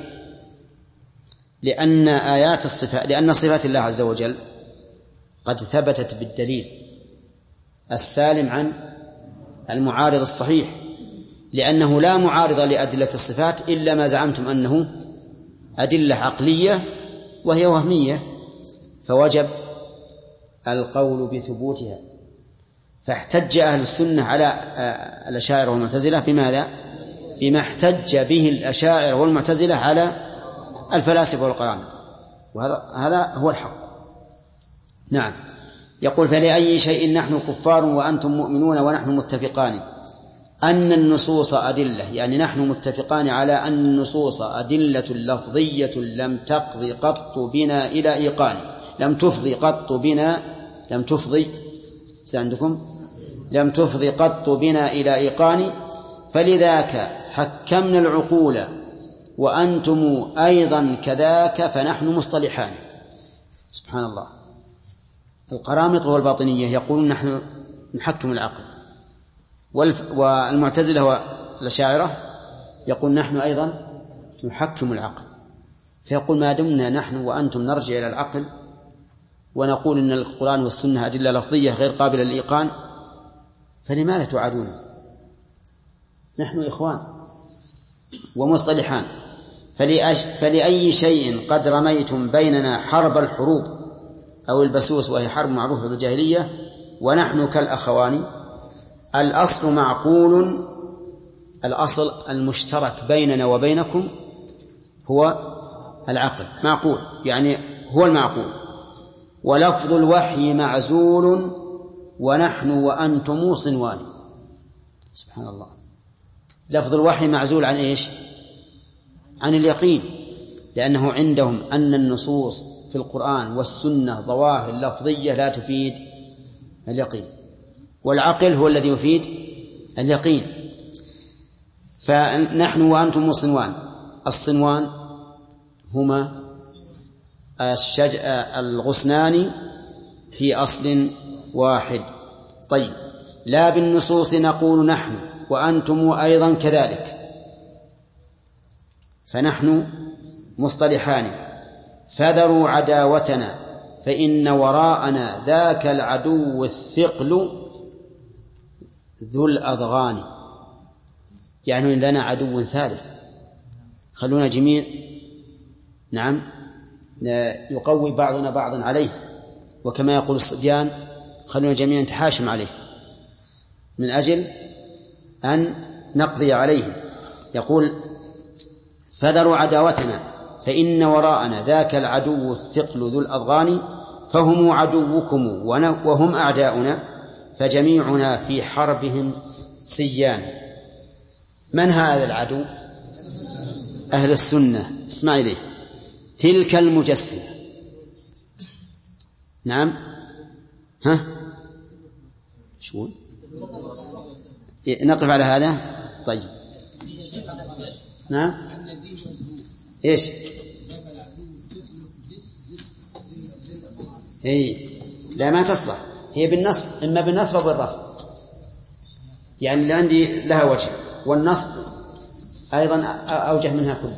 لأن آيات الصفات لأن صفات الله عز وجل قد ثبتت بالدليل السالم عن المعارض الصحيح، لأنه لا معارض لأدلة الصفات إلا ما زعمتم أنه أدلة عقلية وهي وهمية، فوجب القول بثبوتها. فاحتج أهل السنة على الأشاعرة والمعتزلة بماذا؟ بما احتج به الأشاعرة والمعتزلة على الفلاسفة والقرامطة، وهذا هذا هو الحق. نعم. يقول: فلأي شيء نحن كفار وأنتم مؤمنون ونحن متفقان أن النصوص أدلة، يعني نحن متفقان على أن النصوص أدلة لفظية لم تقضي قط بنا إلى إيقان، لم تفضي قط بنا لم تفضي سعندكم لم تفضي قط بنا إلى إيقان، فلذاك حكمنا العقول وأنتم أيضا كذاك فنحن مصطلحان. سبحان الله. القرامطة والباطنية يقولون نحن نحكم العقل، والمعتزلة والأشاعرة يقول نحن أيضا نحكم العقل. فيقول: ما دمنا نحن وأنتم نرجع إلى العقل ونقول إن القرآن والسنة أدلة لفظية غير قابلة للإيقان، فلماذا تعادون؟ نحن إخوان ومصطلحان. فلأي شيء قد رميتم بيننا حرب الحروب أو البسوس، وهي حرب معروفة بالجاهلية، ونحن كالأخوان. الأصل معقول، الأصل المشترك بيننا وبينكم هو العقل، معقول يعني هو المعقول. ولفظ الوحي معزول ونحن وأنتم صنوان. سبحان الله. لفظ الوحي معزول عن إيش؟ عن اليقين، لأنه عندهم أن النصوص في القرآن والسنة ظواهر لفظية لا تفيد اليقين، والعقل هو الذي يفيد اليقين. فنحن وأنتم صنوان. الصنوان هما الشج... الغصنان في أصل واحد. طيب، لا بالنصوص نقول نحن وأنتم أيضا كذلك، فنحن مصطلحان. فذروا عداوتنا فإن وراءنا ذاك العدو الثقل ذو الأضغان، يعني لنا عدو ثالث، خلونا جميع نعم يقوي بعضنا بعضا عليه، وكما يقول الصبيان خلونا جميعا نتحاشم عليه من أجل أن نقضي عليه. يقول: فذروا عداوتنا فإن وراءنا ذاك العدو الثقل ذو الأضغان، فهم عدوكم وهم أعداؤنا، فجميعنا في حربهم سيان. من هذا العدو؟ أهل السنة اسمع إليه تلك المجسمة. نعم ها شو نقف على هذا. طيب نعم إيش إيه لا ما تصلح هي بالنصب إما بالنصب أو بالرفع يعني اللي عندي لها وجه والنصب أيضا أوجه منها كله.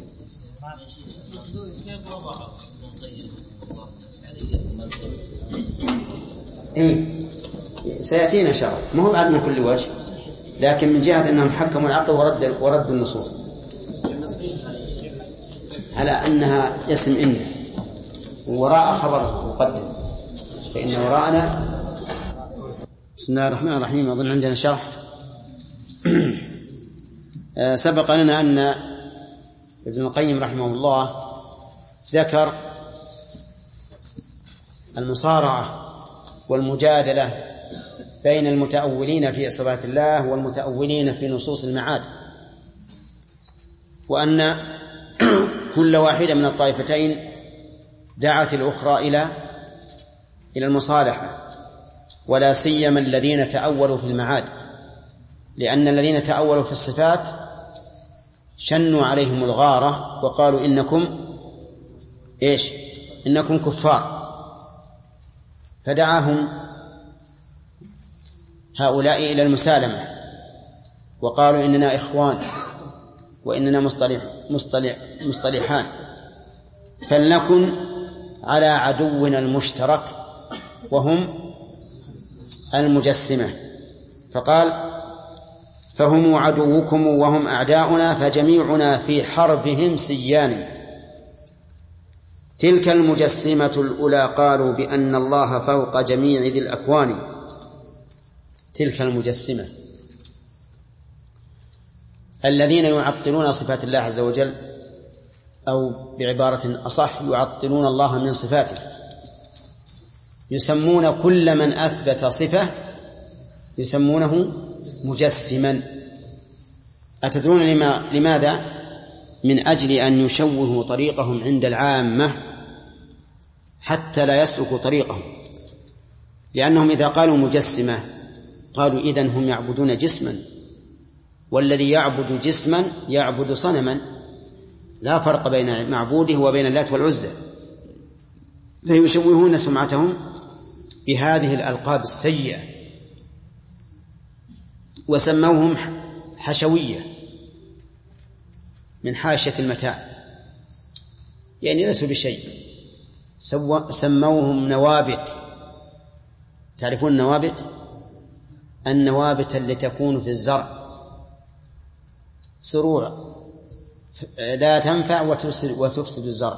إيه سيأتينا إن شاء الله ما هو بعد من كل وجه لكن من جهة أنهم حكموا العقل ورد ورد النصوص على أنها اسم إن وراء خبر مقدم فإن وراءنا. بسم الله الرحمن الرحيم. أظن عندنا شرح. سبق لنا أن ابن القيم رحمه الله ذكر المصارعة والمجادلة بين المتأولين في صفات الله والمتأولين في نصوص المعاد وأن كل واحدة من الطائفتين دعت الأخرى إلى إلى المصالحة ولا سيما الذين تأولوا في المعاد لأن الذين تأولوا في الصفات شنوا عليهم الغارة وقالوا إنكم إيش إنكم كفار فدعاهم هؤلاء إلى المسالمة وقالوا إننا إخوان وإننا مصطلح مصطلح مصطلحان فلنكن على عدونا المشترك وهم المجسمة. فقال فهم عدوكم وهم أعداؤنا فجميعنا في حربهم سيان. تلك المجسمة الأولى قالوا بأن الله فوق جميع ذي الأكوان. تلك المجسمة الذين يعطلون صفات الله عز وجل أو بعبارة أصح يعطلون الله من صفاته يسمون كل من أثبت صفة يسمونه مجسما. أتدرون لما لماذا؟ من أجل أن يشوهوا طريقهم عند العامة حتى لا يسلكوا طريقهم لأنهم إذا قالوا مجسمة قالوا إذن هم يعبدون جسما والذي يعبد جسما يعبد صنما لا فرق بين معبوده وبين اللات والعزى فيشوهون سمعتهم بهذه الألقاب السيئة وسموهم حشوية من حاشية المتاع يعني ليسوا بشيء سموهم نوابت. تعرفون النوابت؟ النوابت التي تكون في الزرع سروع لا تنفع وتفسد, وتفسد الزرع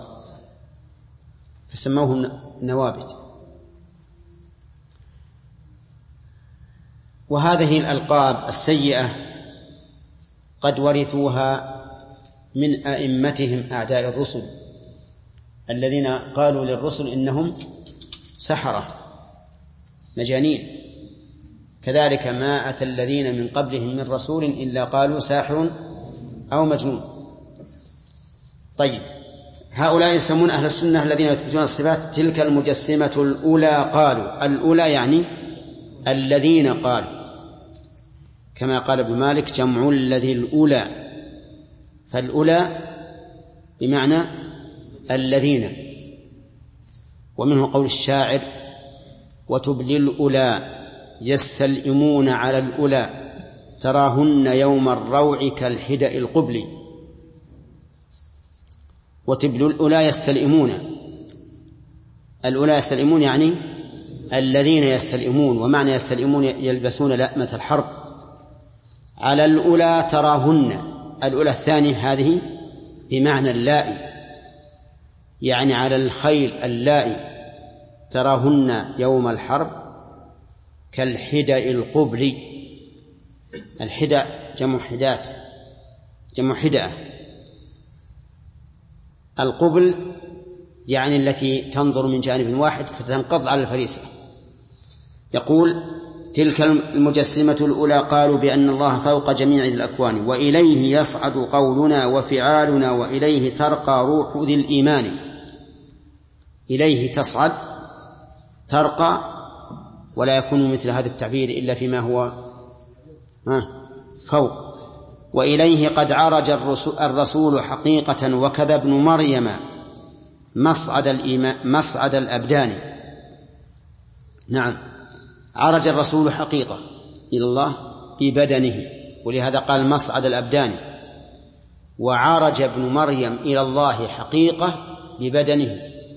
فسموهم نوابت. وهذه الألقاب السيئة قد ورثوها من أئمتهم أعداء الرسل الذين قالوا للرسل إنهم سحرة مجانين كذلك ما أتى الذين من قبلهم من رسول إلا قالوا ساحر أو مجنون. طيب هؤلاء يسمون أهل السنة الذين يثبتون الصفات تلك المجسمة الأولى قالوا. الأولى يعني الذين قالوا كما قال ابن مالك جمع الذي الأولى فالأولى بمعنى الذين. ومنه قول الشاعر وتبلي الأولى يستلئمون على الأولى تراهن يوم الروع كالحدأ القبل. وتبلي الأولى يستلئمون الأولى يستلئمون يعني الذين يستلئمون ومعنى يستلئمون يلبسون لأمة الحرب. على الأولى تراهن الأولى الثانية هذه بمعنى اللائي يعني على الخيل اللائي تراهن يوم الحرب كالحدأ القبل. الحدأ جمع حدات جمع حدأة. القبل يعني التي تنظر من جانب واحد فتنقض على الفريسة. يقول تلك المجسمة الأولى قالوا بأن الله فوق جميع الأكوان وإليه يصعد قولنا وفعالنا وإليه ترقى روح ذي الإيمان. إليه تصعد ترقى، ولا يكون مثل هذا التعبير إلا فيما هو فوق. وإليه قد عرج الرسول حقيقة وكذا ابن مريم مصعد الإيمان مصعد الأبدان. نعم، عرج الرسول حقيقة إلى الله ببدنه، ولهذا قال مصعد الأبدان. وعرج ابن مريم إلى الله حقيقة ببدنه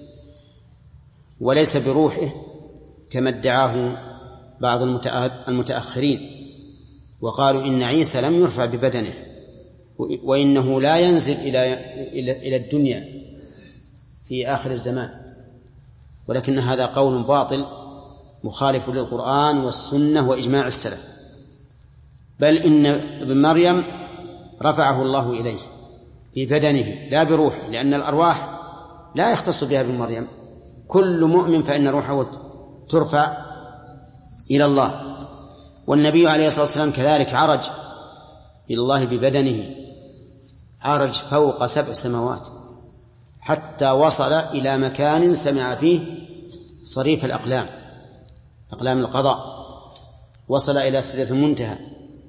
وليس بروحه كما ادعاه بعض المتأخرين، وقالوا إن عيسى لم يرفع ببدنه وإنه لا ينزل إلى إلى الدنيا في آخر الزمان، ولكن هذا قول باطل مخالف للقرآن والسنة وإجماع السلف. بل إن ابن مريم رفعه الله إليه ببدنه لا بروحه، لأن الأرواح لا يختص بها ابن مريم، كل مؤمن فإن روحه ترفع إلى الله. والنبي عليه الصلاة والسلام كذلك عرج إلى الله ببدنه، عرج فوق سبع سماوات حتى وصل إلى مكان سمع فيه صريف الأقلام، أقلام القضاء، وصل إلى سدرة المنتهى،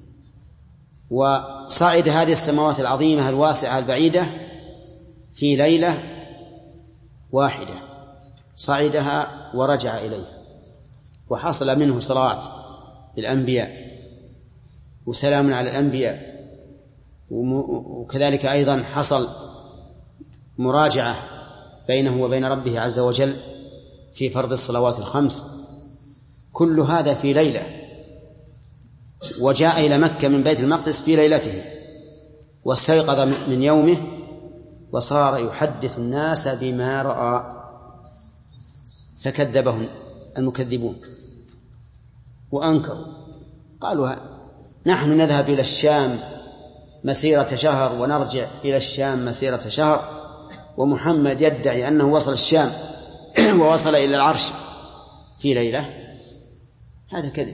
وصعد هذه السماوات العظيمة الواسعة البعيدة في ليلة واحدة، صعدها ورجع إليها، وحصل منه صلوات للأنبياء وسلام على الأنبياء، وكذلك أيضا حصل مراجعة بينه وبين ربه عز وجل في فرض الصلوات الخمس، كل هذا في ليلة. وجاء إلى مكة من بيت المقدس في ليلته، واستيقظ من يومه وصار يحدث الناس بما رأى، فكذبهم المكذبون وأنكروا، قالوا نحن نذهب إلى الشام مسيرة شهر ونرجع إلى الشام مسيرة شهر، ومحمد يدعي أنه وصل الشام ووصل إلى العرش في ليلة، هذا كذب.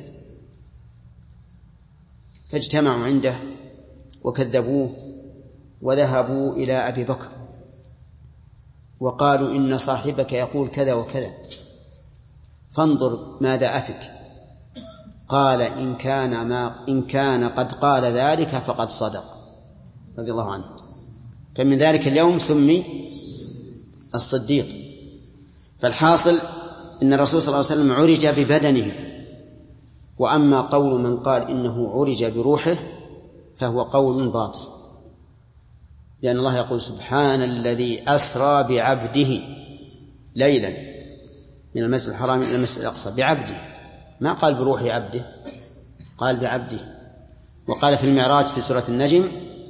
فاجتمعوا عنده وكذبوه وذهبوا إلى أبي بكر وقالوا إن صاحبك يقول كذا وكذا فانظر ماذا أفك. قال إن كان, ما إن كان قد قال ذلك فقد صدق، رضي الله عنه. فمن ذلك اليوم سمي الصديق. فالحاصل إن الرسول صلى الله عليه وسلم عرج ببدنه. وأما قول من قال إنه عرج بروحه فهو قول باطل، لأن الله يقول سبحان الذي أسرى بعبده ليلا من المسجد الحرام إلى المسجد الأقصى بعبده، ما قال بروح عبده، قال بعبده. وقال في المعراج في سورة النجم،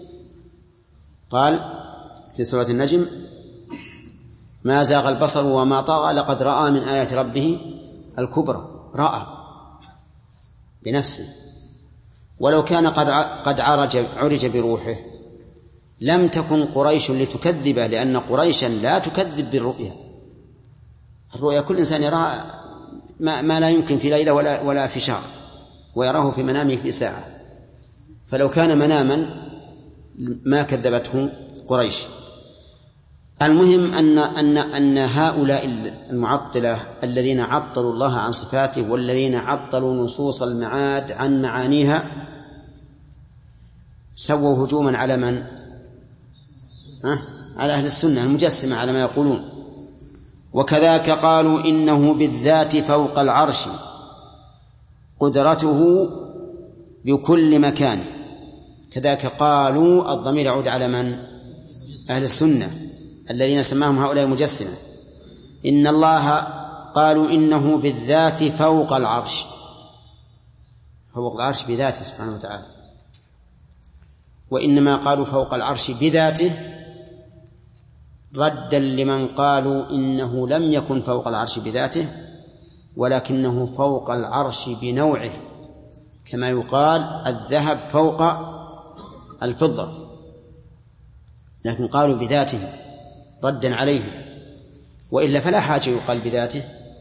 قال في سورة النجم ما زاغ البصر وما طغى لقد رأى من آيات ربه الكبرى، رأى بنفسه. ولو كان قد قد عرج عرج بروحه لم تكن قريش لتكذبه، لأن قريشا لا تكذب بالرؤيا. الرؤيا كل إنسان يرى ما, ما لا يمكن في ليلة ولا, ولا في شهر، ويراه في منامه في ساعة. فلو كان مناما ما كذبته قريش. المهم أن, أن, أن هؤلاء المعطلة الذين عطلوا الله عن صفاته والذين عطلوا نصوص المعاد عن معانيها سووا هجوما على من؟ أه؟ على أهل السنة المجسمة على ما يقولون. وكذاك قالوا إنه بالذات فوق العرش قدرته بكل مكان. كذاك قالوا الضمير يعود على من؟ أهل السنة الذين سماهم هؤلاء المجسمة. إن الله قالوا إنه بالذات فوق العرش، فوق العرش بذاته سبحانه وتعالى. وإنما قالوا فوق العرش بذاته ردا لمن قالوا إنه لم يكن فوق العرش بذاته ولكنه فوق العرش بنوعه، كما يقال الذهب فوق الفضة، لكن قالوا بذاته ردا عليه. وإلا فلا حاجة يقال بذاته،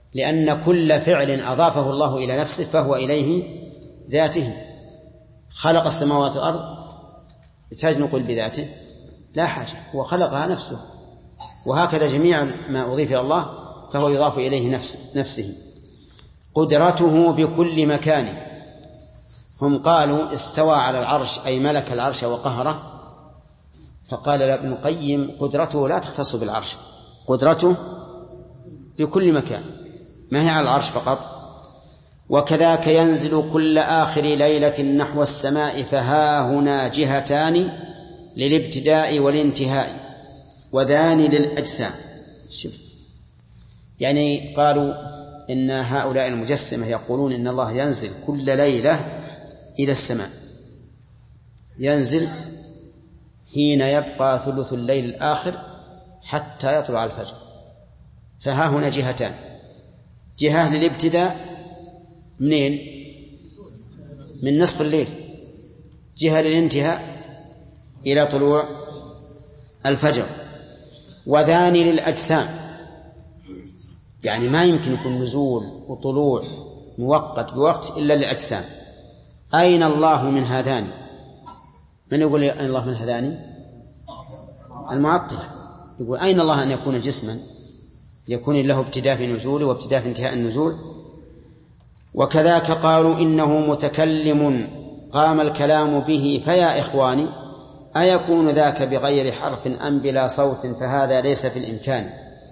لأن كل فعل أضافه الله إلى نفسه فهو إليه ذاته. خلق السماوات والأرض يحتاج نقول بذاته؟ لا حاجة، هو خلقها نفسه. وهكذا جميع ما أضيف إلى الله فهو يضاف إليه نفسه, نفسه. قدرته بكل مكان. هم قالوا استوى على العرش أي ملك العرش وقهره، فقال ابن القيم قدرته لا تختص بالعرش، قدرته بكل مكان، ما هي على العرش فقط. وكذاك ينزل كل آخر ليلة نحو السماء، فها هنا جهتان للابتداء والانتهاء وذان للأجسام. شوف، يعني قالوا إن هؤلاء المجسمة يقولون إن الله ينزل كل ليلة إلى السماء، ينزل حين يبقى ثلث الليل الآخر حتى يطلع الفجر. فها هنا جهتان، جهة للابتداء منين؟ من نصف الليل، جهة للانتهاء إلى طلوع الفجر، وذان للأجسام، يعني ما يمكن يكون نزول وطلوع موقت بوقت إلا للأجسام. أين الله من هذان؟ من يقول أين الله من هذان؟ المعطلة يقول أين الله أن يكون جسما يكون له ابتداء في نزوله وابتداء في انتهاء النزول. وكذاك قالوا إنه متكلم قام الكلام به، فيا إخواني أيكون ذاك بغير حرف أم بلا صوت؟ فهذا ليس في الإمكان.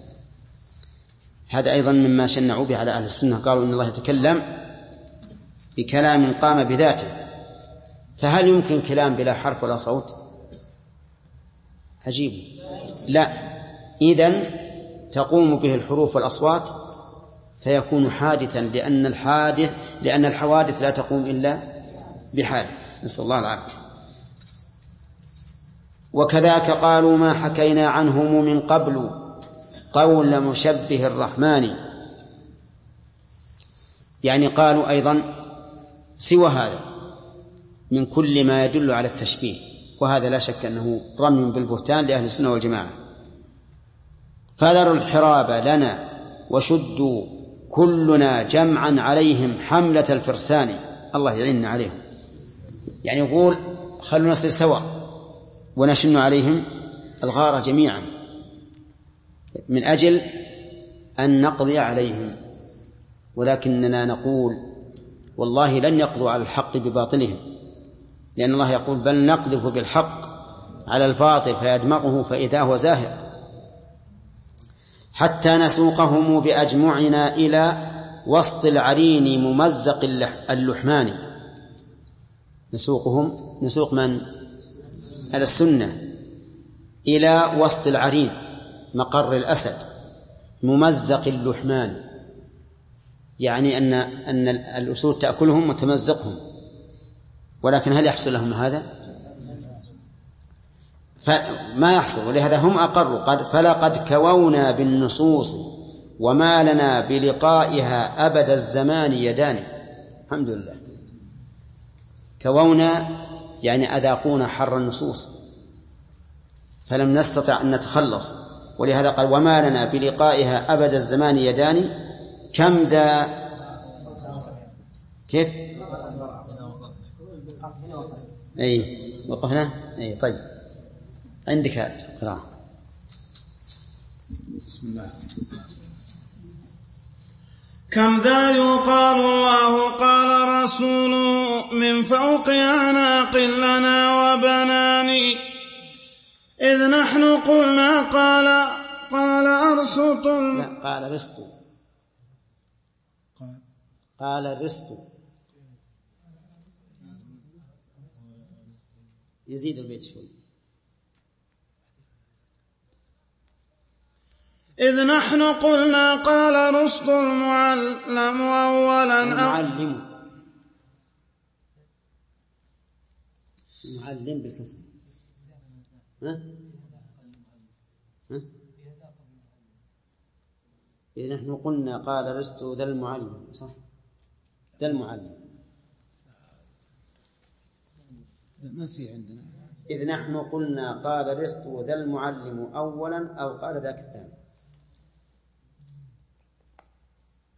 هذا أيضا مما شنعوا به على أهل السنة، قالوا إن الله يتكلم بكلام قام بذاته، فهل يمكن كلام بلا حرف ولا صوت؟ عجيب. لا، إذن تقوم به الحروف والأصوات فيكون حادثا، لأن الحادث لأن الحوادث لا تقوم إلا بحادث، نسأل الله العافية. وكذاك قالوا ما حكينا عنهم من قبل قول مشبه الرحمن، يعني قالوا أيضا سوى هذا من كل ما يدل على التشبيه، وهذا لا شك أنه رمي بالبهتان لأهل السنة والجماعة. فذروا الحراب لنا وشدوا كلنا جمعا عليهم حملة الفرسان. الله يعيننا عليهم، يعني يقول خلوا نصير سوا ونشن عليهم الغارة جميعا من أجل أن نقضي عليهم. ولكننا نقول والله لن يقضوا على الحق بباطلهم، لأن الله يقول بل نقذف بالحق على الباطل فيدمغه فإذا هو زاهق، حتى نسوقهم بأجمعنا إلى وسط العرين ممزق اللحمان. نسوقهم نسوق من؟ على السنة إلى وسط العرين مقر الأسد ممزق اللحمان، يعني أن أن الأسود تأكلهم وتمزقهم، ولكن هل يحصل لهم هذا؟ فما يحصل. ولهذا هم أقروا قد فلقد كوونا بالنصوص وما لنا بلقائها أبد الزمان يدان. الحمد لله. كوونا يعني أذاقونا حر النصوص فلم نستطع أن نتخلص، ولهذا قال وما لنا بلقائها أبد الزمان يدان. كم ذا كيف أي وقفنا أي طيب عندك قراءة. بسم الله. كم ذا يقال الله قال رسوله من فوق أعناق لنا وبناني، إذ نحن قلنا قال قال أرسط لا قال رسط قال رسط يزيد البيت شوي. إذ نحن قلنا قال رسط المعلم أولا المعلم المعلم بالكسر ها ها إذ نحن قلنا قال رسط ذا المعلم صح ذا المعلم ما في عندنا. إذ نحن قلنا قال رسط ذا المعلم أولا أو قال ذاك الثاني.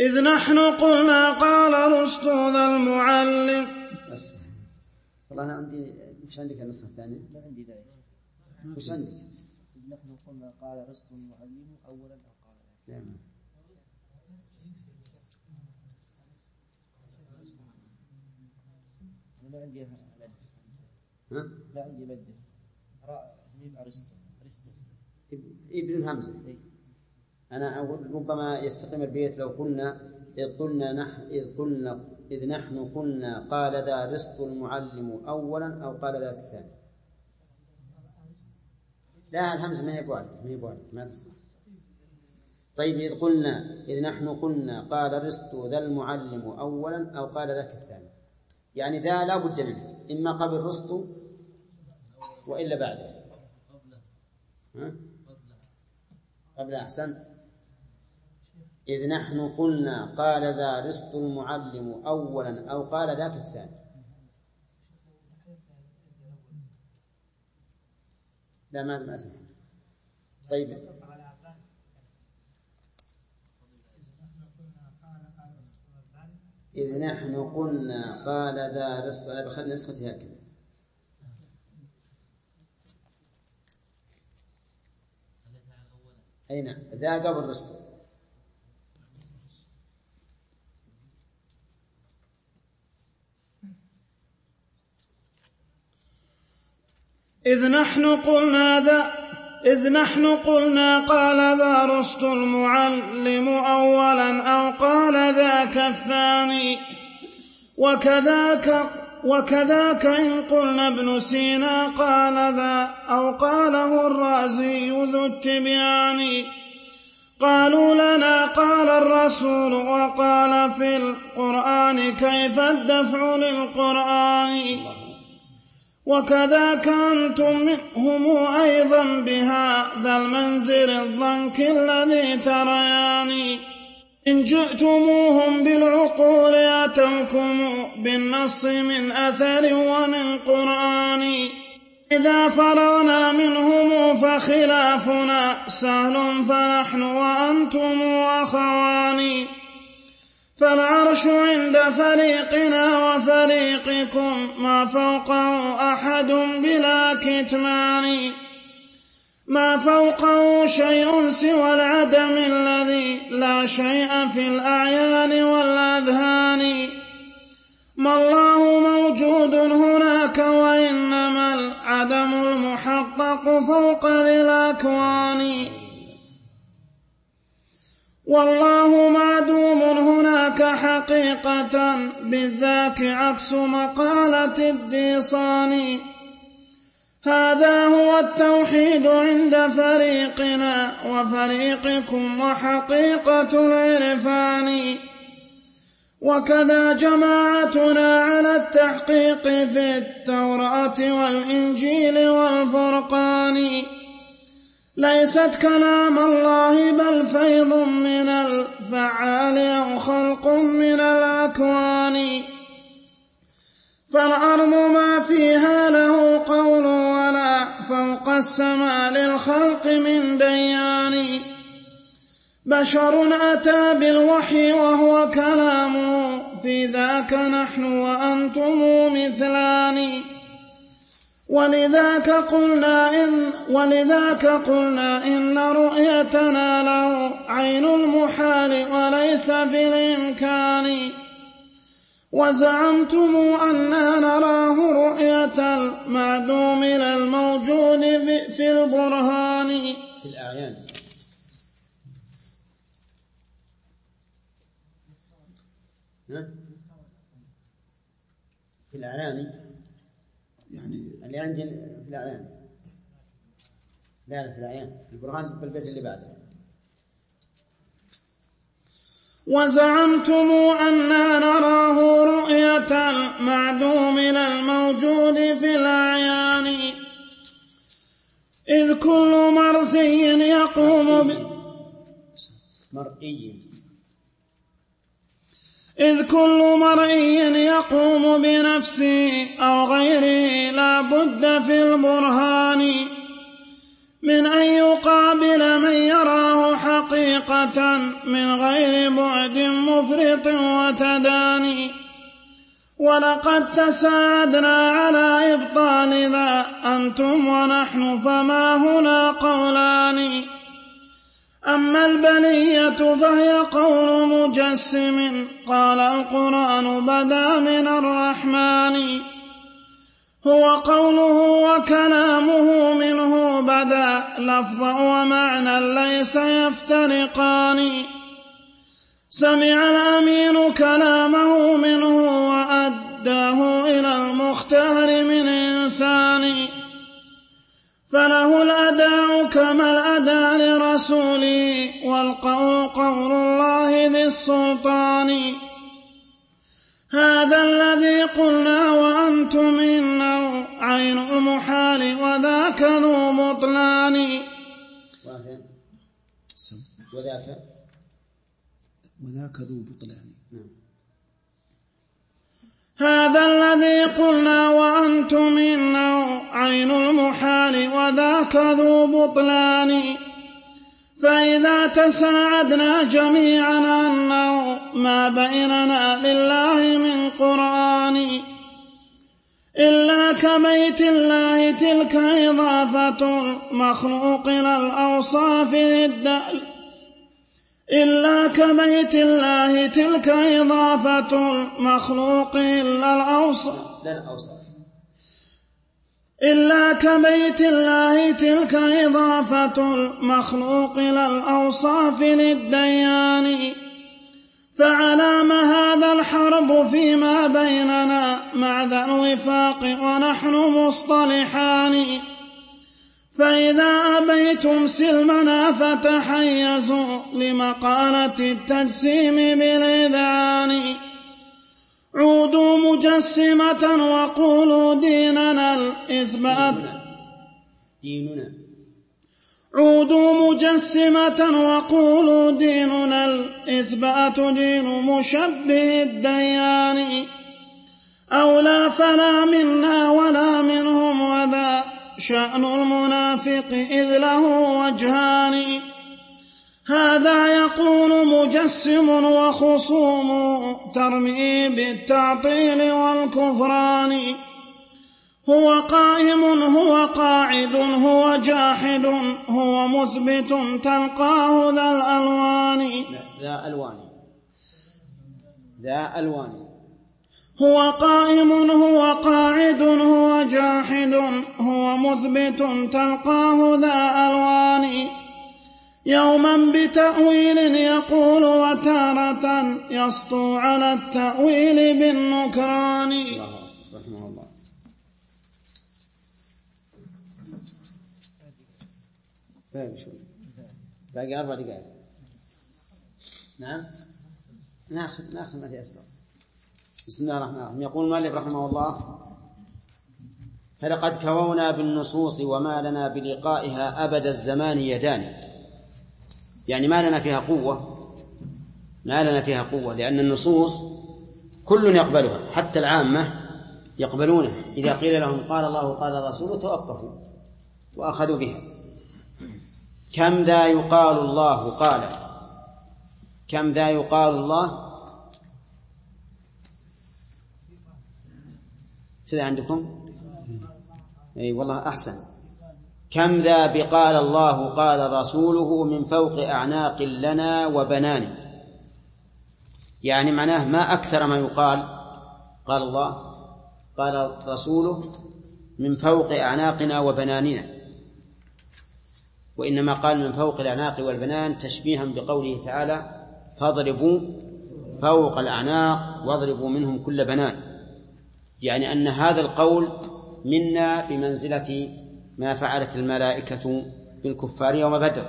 إذ نحن قلنا قال رسطو ذا المعلم. والله أنا عندي مش عندك النسخة الثانية؟ لا عندي ذلك. مش عندك؟ إذ نحن قلنا قال رسطو المعلم أولا أو قال ذاك. نعم. لا عندي مد. ها؟ لا عندي مد. راء ميم أرسطو أرسطو. ابن همزة. أنا أقول ربما يستقيم البيت لو قلنا إذ قلنا نحن إذ قلنا إذ نحن قلنا قال ذا رسط المعلم أولا أو قال ذاك الثاني. لا الهمزة ما هي بواردة ما هي بواردة ما تصلح. طيب إذ قلنا إذ نحن قلنا قال رسط ذا المعلم أولا أو قال ذاك الثاني، يعني ذا لا بد منه إما قبل رسط وإلا بعده. ها؟ قبل أحسن. إذ نحن قلنا قال ذا رسط المعلم أولا أو قال ذاك الثاني. لا ما ما تفهم. طيب إذ نحن قلنا قال ذا رسط. أنا بخلي نسختي هكذا. أي نعم ذا قبل رسط. إذ نحن قلنا ذا إذ نحن قلنا قال ذا رسط المعلم أولا أو قال ذاك الثاني. وكذاك وكذاك إن قلنا ابن سينا قال ذا أو قاله الرازي ذو التبيان. قالوا لنا قال الرسول وقال في القرآن كيف الدفع للقرآن. وكذاك أنتم منهم أيضا بهذا المنزل الضنك الذي تريان. إن جئتموهم بالعقول أتوكم بالنص من أثر ومن قرآن. إذا فرغنا منهم فخلافنا سهل فنحن وأنتم أخوان. فالعرش عند فريقنا وفريقكم ما فوقه أحد بلا كتمان. ما فوقه شيء سوى العدم الذي لا شيء في الأعيان والأذهان. ما الله موجود هناك وإنما العدم المحقق فوق ذي الأكوان. والله معدوم هناك حقيقة بالذاك عكس مقالة الديصان. هذا هو التوحيد عند فريقنا وفريقكم وحقيقة العرفان. وكذا جماعتنا على التحقيق في التوراة والإنجيل والفرقان. ليست كلام الله بل فيض من الفعال أو خلق من الأكوان. فالأرض ما فيها له قول ولا فوق السماء للخلق من ديان. بشر أتى بالوحي وهو كلامه في ذاك نحن وأنتم مثلان. ولذاك قلنا إن, ولذاك قلنا إن رؤيتنا له عين المحال وليس في الإمكان. وزعمتم أننا نراه رؤية المعدوم للموجود في البرهان. في الأعيان. في الأعيان يعني اللي عندي في الأعيان. لا لا في الأعيان في البرهان بالبيت اللي بعده. وزعمتم أننا نراه رؤية المعدوم الموجود في الأعيان. إذ كل مرثي يقوم ب... مرئي إذ كل مرئي يقوم بنفسه أو غيره لا بد في البرهان من أن يقابل من يراه حقيقة بغية من غير بعد مفرط وتداني. ولقد تساعدنا على إبطال ذا أنتم ونحن فما هنا قولان. أما البلية فهي قول مجسم قال القرآن بدا من الرحمن. هو قوله وكلامه منه بدا لفظا ومعنى ليس يفترقان. سمع الأمين كلامه منه وأداه إلى المختار من إنسان. فله الأداء كما الأداء لرسوله والقول قول الله ذي السلطان. هذا الذي قلنا وأنتم إنه عين المحال وذاك ذو بطلان. وذاك وذاك ذو بطلان. نعم. هذا الذي قلنا وأنتم إنه عين المحال وذاك ذو بطلان. فإذا تساعدنا جميعا أنه ما بيننا لله من قرآن. إلا كبيت الله تلك إضافة المخلوق إلى الأوصاف الدال. إلا كبيت الله تلك إضافة المخلوق إلى الأوصاف إلا كبيت الله تلك إضافة المخلوق إلى الأوصاف للديان. فعلام هذا الحرب فيما بيننا مع ذا الوفاق ونحن مصطلحان. فإذا أبيتم سلمنا فتحيزوا لمقالة التجسيم بالإذعان. عودوا مجسمة وقولوا ديننا الإثبات ديننا عودوا مجسمة وقولوا ديننا الإثبات دين مشبه الديان. أو لا فلا منا ولا منهم وذا شأن المنافق إذ له وجهان. هذا يقول مجسم وخصوم ترمي بالتعطيل والكفران. هو قائم هو قاعد هو جاحد هو مثبت تلقاه ذا الألوان. ذا ألوان ذا ألوان هو قائم هو قاعد هو جاحد هو مثبت تلقاه ذا ألوان. يوما بتأويل يقول وتارة يسطو على التأويل بالنكران. الله رحمه الله. باقي شوي باقي أربع دقائق. نعم ناخذ ناخذ ما تيسر. بسم الله الرحمن الرحيم. يقول المؤلف رحمه الله فلقد كوونا بالنصوص وما لنا بلقائها أبد الزمان يدان. يعني ما لنا فيها قوة ما لنا فيها قوة لأن النصوص كل يقبلها حتى العامة يقبلونها. إذا قيل لهم قال الله قال الرسول توقفوا وأخذوا بها. كم ذا يقال الله قال كم ذا يقال الله سيدا عندكم أي والله أحسن. كم ذا بقال الله قال رسوله من فوق أعناق لنا وبنان. يعني معناه ما أكثر ما يقال قال الله قال رسوله من فوق أعناقنا وبناننا. وإنما قال من فوق الأعناق والبنان تشبيها بقوله تعالى فاضربوا فوق الأعناق واضربوا منهم كل بنان. يعني أن هذا القول منا بمنزلة ما فعلت الملائكة بالكفار يوم بدر.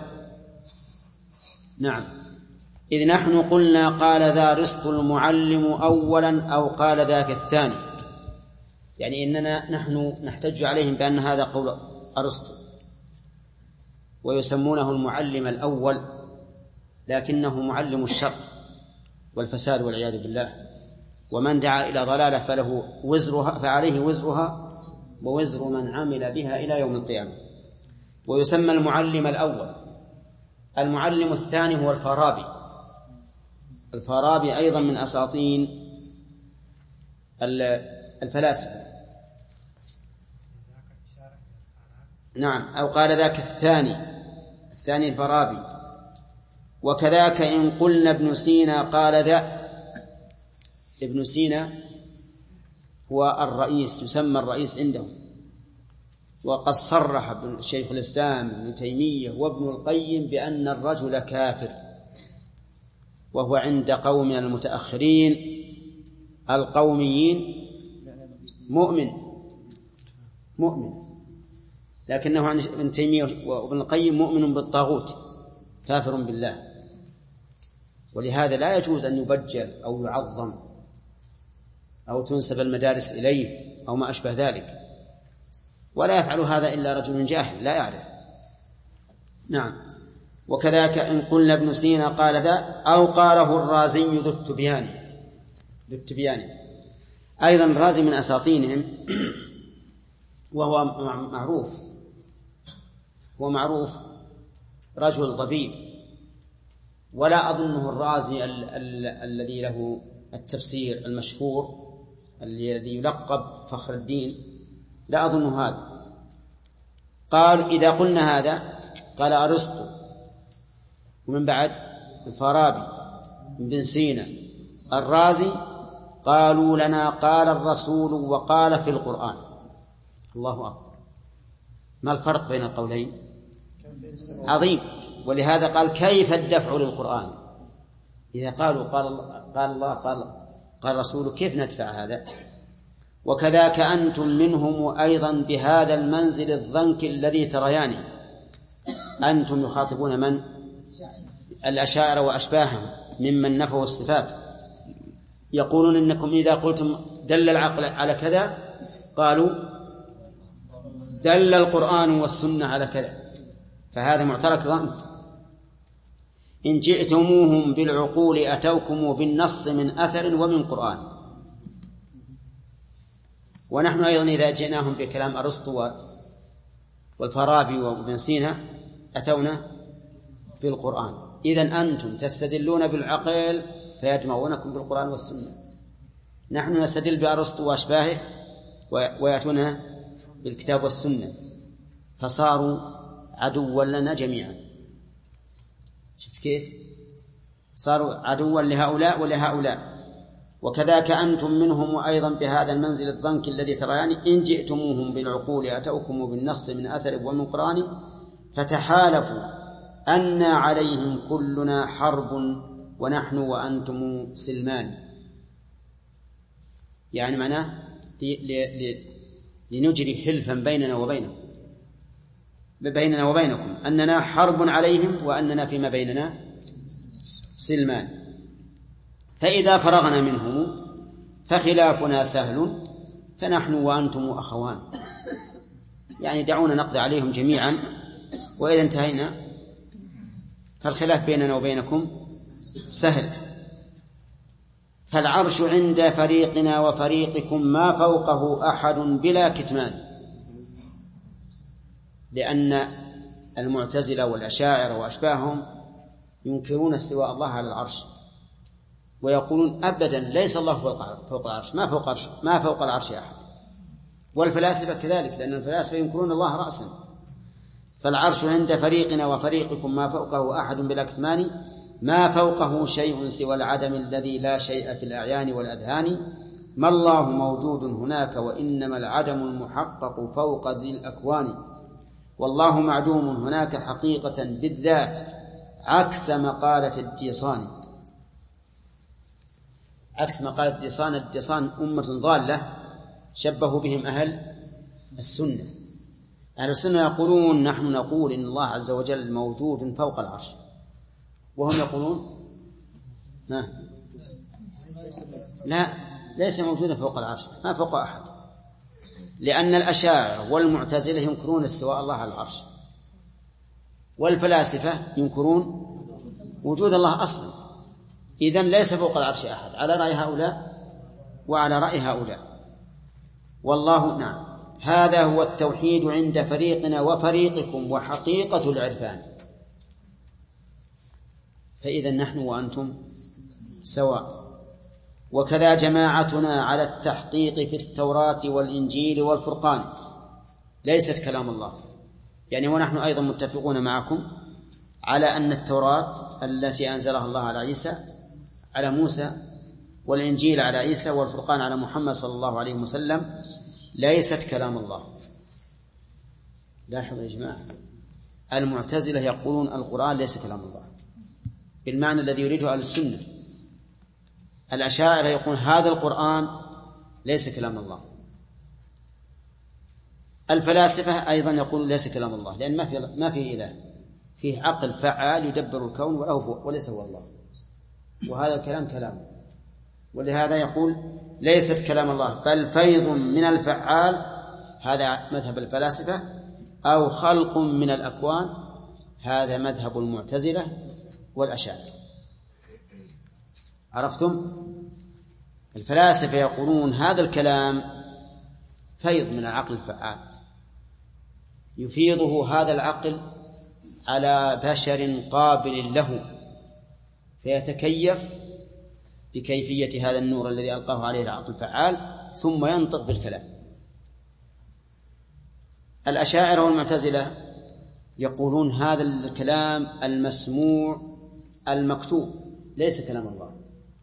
نعم. إذ نحن قلنا قال ذا رزق المعلم أولا أو قال ذاك الثاني. يعني إننا نحن نحتج عليهم بأن هذا قول أرسطو ويسمونه المعلم الأول لكنه معلم الشر والفساد والعياذ بالله. ومن دعا إلى ضلالة فله وزرها فعليه وزرها ووزر من عمل بها إلى يوم القيامة. ويسمى المعلم الأول المعلم الثاني هو الفارابي. الفارابي أيضا من أساطين الفلاسفة. نعم، أو قال ذاك الثاني الثاني الفارابي. وكذاك إن قلنا ابن سينا قال ذا. ابن سينا هو الرئيس، يسمى الرئيس عندهم. وقد صرح شيخ الإسلام ابن تيمية وابن القيم بأن الرجل كافر، وهو عند قوم من المتأخرين القوميين مؤمن مؤمن لكنه عند ابن تيمية وابن القيم مؤمن بالطاغوت كافر بالله. ولهذا لا يجوز أن يبجل أو يعظم أو تنسب المدارس إليه أو ما أشبه ذلك، ولا يفعل هذا إلا رجل جاهل لا يعرف. نعم. وكذاك إن قلنا ابن سينا قال ذا، أو قاله الرازي ذو التبيان. ذو التبيان أيضا الرازي من أساطينهم، وهو معروف هو معروف رجل طبيب، ولا أظنه الرازي ال- ال- الذي له التفسير المشهور الذي يلقب فخر الدين، لا أظن هذا. قال إذا قلنا هذا، قال أرسطو، ومن بعد الفارابي، ابن سينا، الرازي، قالوا لنا قال الرسول وقال في القرآن. الله أكبر، ما الفرق بين القولين؟ عظيم. ولهذا قال كيف الدفع للقرآن؟ إذا قالوا قال الله قال الله قال قال رسوله كيف ندفع هذا؟ وكذاك أنتم منهم أيضا بهذا المنزل الضنك الذي تريانه. أنتم يخاطبون من؟ الأشاعرة وأشباههم ممن نفوا الصفات، يقولون إنكم إذا قلتم دل العقل على كذا، قالوا دل القرآن والسنة على كذا، فهذا معترك ضنك. إن جئتموهم بالعقول أتوكم بالنص من أثر ومن قرآن. ونحن أيضا إذا جئناهم بكلام أرسطو والفارابي وابن سينا أتونا بالقرآن. إذن أنتم تستدلون بالعقل فيجمعونكم بالقرآن والسنة، نحن نستدل بأرسطو وأشباهه ويأتوننا بالكتاب والسنة، فصاروا عدوا لنا جميعا. شفت كيف؟ صاروا عدوا لهؤلاء ولهؤلاء. وكذاك أنتم منهم أيضا بهذا المنزل الضنك الذي ترياني. إن جئتموهم بالعقول أتوكم بالنص من أثر ومن قرآن، فتحالفوا أن عليهم كلنا حرب ونحن وأنتم سلمان. يعني معناه لنجري حلفا بيننا وبينهم بيننا وبينكم أننا حرب عليهم وأننا فيما بيننا سلمان. فإذا فرغنا منهم فخلافنا سهل فنحن وأنتم أخوان. يعني دعونا نقضي عليهم جميعا، وإذا انتهينا فالخلاف بيننا وبينكم سهل. فالعرش عند فريقنا وفريقكم ما فوقه أحد بلا كتمان. لأن المعتزلة والأشاعرة وأشباههم ينكرون استواء الله على العرش، ويقولون أبدا ليس الله فوق العرش، ما فوق العرش ما فوق العرش أحد. والفلاسفة كذلك، لأن الفلاسفة ينكرون الله رأسا. فالعرش عند فريقنا وفريقكم ما فوقه أحد بلا كتمان، ما فوقه شيء سوى العدم الذي لا شيء في الأعيان والأذهان. ما الله موجود هناك وإنما العدم المحقق فوق ذي الأكوان. والله معدوم هناك حقيقة بالذات عكس مقالة الديصان. عكس مقالة الديصان. الديصان أمة ضالة شبهوا بهم أهل السنة. أهل السنة يقولون نحن نقول إن الله عز وجل موجود فوق العرش، وهم يقولون ما لا ليس موجودا فوق العرش، ما فوق أحد. لأن الأشاعرة والمعتزلة ينكرون استواء الله على العرش، والفلاسفة ينكرون وجود الله أصلا. إذن ليس فوق العرش أحد على رأي هؤلاء وعلى رأي هؤلاء. والله نعم. هذا هو التوحيد عند فريقنا وفريقكم وحقيقة العرفان. فإذا نحن وأنتم سواء. وكذا جماعتنا على التحقيق في التوراة والإنجيل والفرقان ليست كلام الله، يعني ونحن أيضا متفقون معكم على أن التوراة التي أنزلها الله على عيسى على موسى، والإنجيل على عيسى، والفرقان على محمد صلى الله عليه وسلم ليست كلام الله. لاحظوا يا جماعة، المعتزلة يقولون القرآن ليس كلام الله بالمعنى الذي يريده أهل السنة. الأشاعرة يقولون هذا القرآن ليس كلام الله. الفلاسفة أيضا يقولون ليس كلام الله، لأن ما في ما في إله، فيه عقل فعال يدبر الكون وله وليس هو الله، وهذا الكلام كلام. ولهذا يقول ليست كلام الله بل فيض من الفعال، هذا مذهب الفلاسفة، أو خلق من الأكوان، هذا مذهب المعتزلة والأشاعرة. عرفتم؟ الفلاسفة يقولون هذا الكلام فيض من العقل الفعال، يفيضه هذا العقل على بشر قابل له، فيتكيف بكيفية هذا النور الذي ألقاه عليه العقل الفعال ثم ينطق بالكلام. الأشاعرة والمعتزلة يقولون هذا الكلام المسموع المكتوب ليس كلام الله.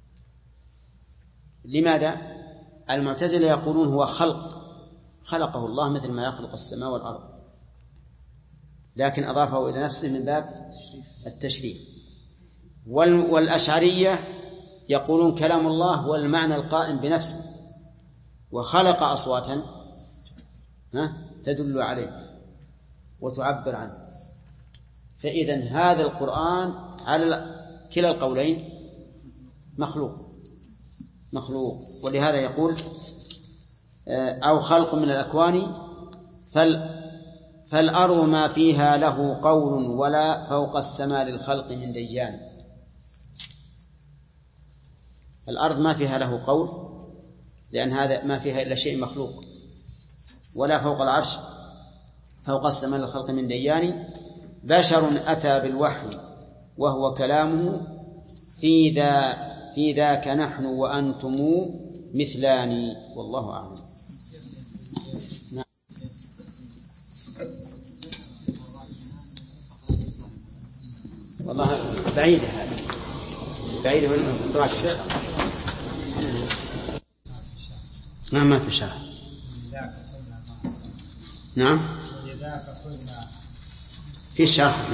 لماذا؟ المعتزلة يقولون هو خلق، خلقه الله مثل ما يخلق السماء والأرض، لكن أضافه إلى نفسه من باب التشريف. والأشعرية يقولون كلام الله هو المعنى القائم بنفسه، وخلق أصواتا تدل عليه وتعبر عنه. فإذن هذا القرآن على كلا القولين مخلوق مخلوق ولهذا يقول أو خلق من الأكوان فال فالأرض ما فيها له قول ولا فوق السماء للخلق من ديان. الأرض ما فيها له قول لأن هذا ما فيها إلا شيء مخلوق، ولا فوق العرش فوق السماء للخلق من ديان. بشر أتى بالوحي وهو كلامه في ذا في ذاك نحن وأنتم مثلان، والله أعلم. نعم. والله بعيدة هذه، بعيدة من راك الشيخ. نعم ما في شرح. نعم في شرح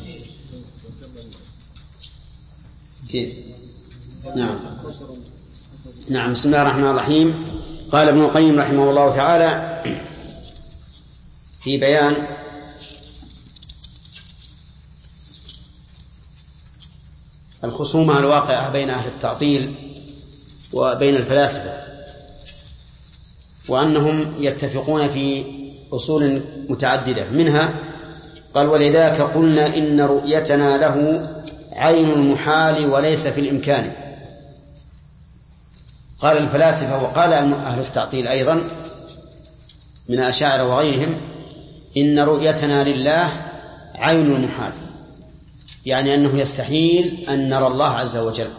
كيف؟ نعم نعم. بسم الله الرحمن الرحيم. قال ابن القيم رحمه الله تعالى في بيان الخصومة الواقعة بين أهل التعطيل وبين الفلاسفة، وأنهم يتفقون في أصول متعددة. منها قال ولذاك قلنا إن رؤيتنا له عين المحال وليس في الإمكان. قال الفلاسفة وقال أهل التعطيل أيضا من الأشاعرة وغيرهم إن رؤيتنا لله عين المحال، يعني أنه يستحيل أن نرى الله عز وجل.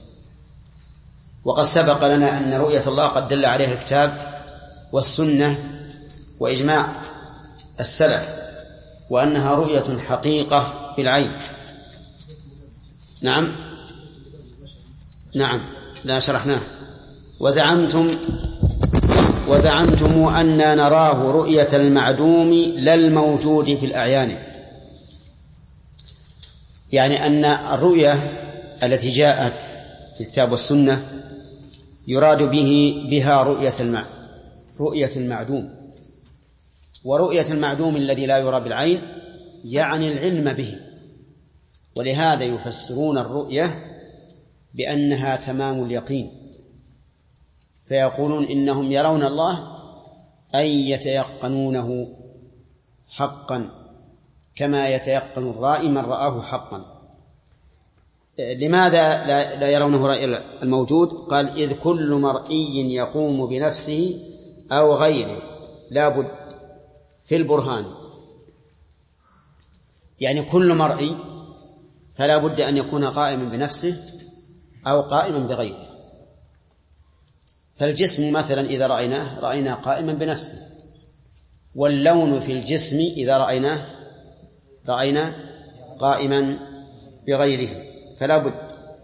وقد سبق لنا أن رؤية الله قد دل عليها الكتاب والسنة وإجماع السلف، وأنها رؤية حقيقة بالعين. نعم نعم لا شرحناه. وزعمتم وزعمتم أن نراه رؤية المعدوم لا الموجود في الأعيان، يعني أن الرؤية التي جاءت في الكتاب والسنة يراد به بها رؤية المع رؤية المعدوم. ورؤية المعدوم الذي لا يرى بالعين يعني العلم به، ولهذا يفسرون الرؤية بأنها تمام اليقين، فيقولون إنهم يرون الله أي يتيقنونه حقا كما يتيقن الرائي من رآه حقا. لماذا لا يرونه رأي الموجود؟ قال إذ كل مرئي يقوم بنفسه أو غيره لا بد في البرهان، يعني كل مرئي فلا بد أن يكون قائما بنفسه أو قائما بغيره. فالجسم مثلا إذا رأيناه رأينا قائما بنفسه، واللون في الجسم إذا رأيناه رأينا قائما بغيره. فلا بد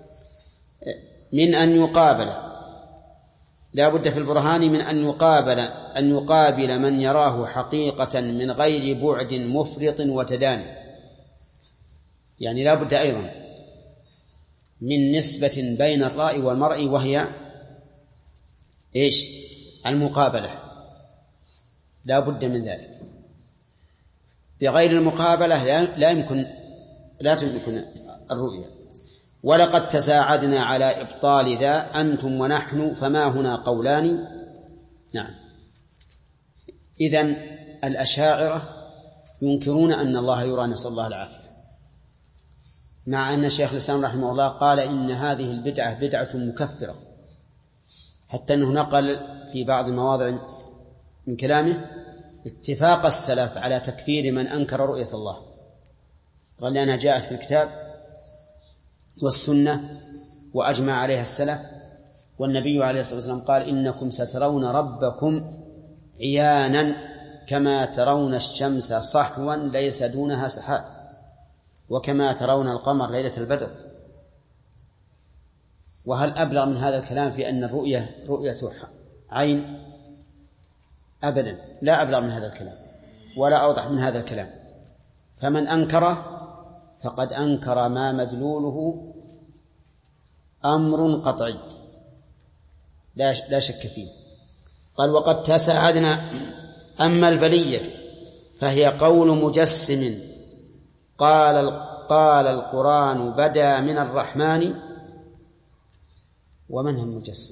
من أن يقابل، لا بد في البرهان من أن يقابل أن يقابل من يراه حقيقة من غير بعد مفرط وتداني. يعني لا بد أيضا من نسبة بين الرأي والمرء، وهي إيش؟ المقابلة، لا بد من ذلك. بغير المقابلة لا يمكن لا تمكن الرؤية. ولقد تساعدنا على إبطال ذا أنتم ونحن فما هنا قولان. نعم. إذن الأشاعرة ينكرون أن الله يرى، نسأل الله العافية، مع أن شيخ الإسلام رحمه الله قال إن هذه البدعة بدعة مكفرة، حتى أنه نقل في بعض المواضع من كلامه اتفاق السلف على تكفير من أنكر رؤية الله. قال لأنها جاءت في الكتاب والسنة وأجمع عليها السلف، والنبي عليه الصلاة والسلام قال إنكم سترون ربكم عيانا كما ترون الشمس صحوا ليس دونها سحاب، وكما ترون القمر ليلة البدر. وهل أبلغ من هذا الكلام في أن الرؤية رؤية عين؟ أبدا، لا أبلغ من هذا الكلام ولا أوضح من هذا الكلام. فمن أنكره فقد أنكر ما مدلوله أمر قطعي لا شك فيه. قال وقد تساعدنا. أما البلية فهي قول مجسم قال قال القرآن بدا من الرحمن. ومن هو المجسم؟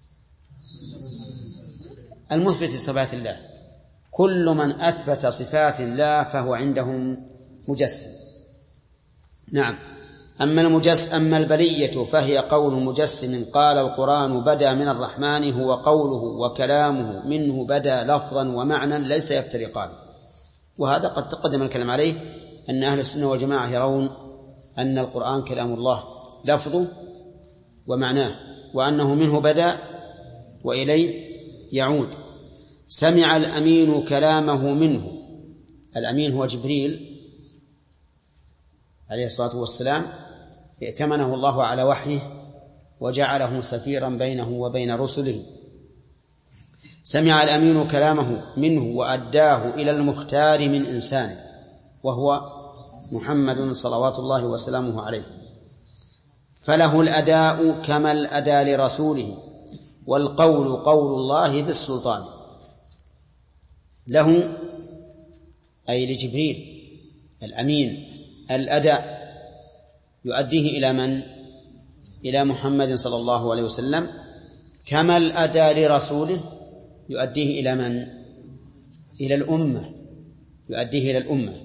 المثبت لصفات الله. كل من أثبت صفات الله فهو عندهم مجسم. نعم. أما المجسم أما البلية فهي قول مجسم قال القرآن بدا من الرحمن، هو قوله وكلامه منه بدا لفظا ومعنى ليس يفترقان. وهذا قد تقدم الكلام عليه أن أهل السنة والجماعة يرون أن القرآن كلام الله لفظه ومعناه، وأنه منه بدا وإليه يعود. سمع الأمين كلامه منه. الأمين هو جبريل عليه الصلاة والسلام، ائتمنه الله على وحيه وجعله سفيرا بينه وبين رسله. سمع الأمين كلامه منه وأداه إلى المختار من إنسان، وهو محمد صلوات الله وسلامه عليه. فله الأداء كما الأداء لرسوله، والقول قول الله بالسلطان. له أي لجبريل الأمين الأداء يؤديه إلى من؟ إلى محمد صلى الله عليه وسلم، كما الأداء لرسوله يؤديه إلى من؟ إلى الأمة، يؤديه إلى الأمة.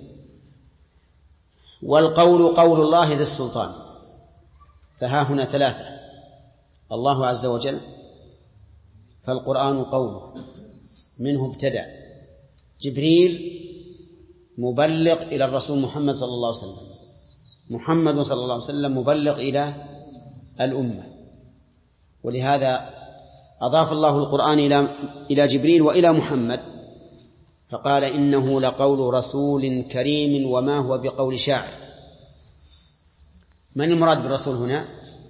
والقول قول الله ذي السلطان. فها هنا ثلاثة: الله عز وجل، فالقرآن قوله منه ابتدأ، جبريل مبلغ إلى الرسول محمد صلى الله عليه وسلم، محمد صلى الله عليه وسلم مبلغ إلى الأمة. ولهذا أضاف الله القرآن إلى إلى جبريل وإلى محمد، فقال إنه لقول رسول كريم وما هو بقول شاعر. من المراد بالرسول هنا؟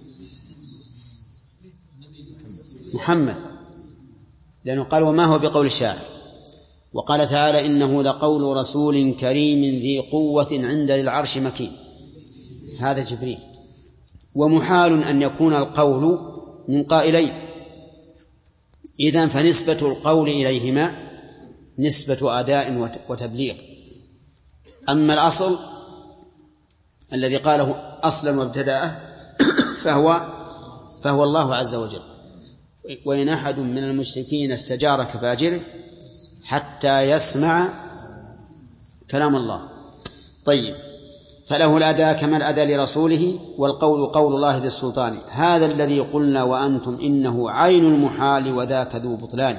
محمد، لأنه قال وما هو بقول شاعر. وقال تعالى إنه لقول رسول كريم ذي قوة عند ذي العرش مكين، هذا جبريل. ومحال أن يكون القول من قائلين، إذن فنسبة القول إليهما نسبة أداء وتبليغ. أما الأصل الذي قاله أصلا وابتدأه فهو فهو الله عز وجل. وإن أحد من المشركين استجارك فأجره حتى يسمع كلام الله. طيب، فله الأداء كما الأداء لرسوله، والقول قول الله ذي السلطان. هذا الذي قلنا وأنتم إنه عين المحال وذاك ذو بطلان.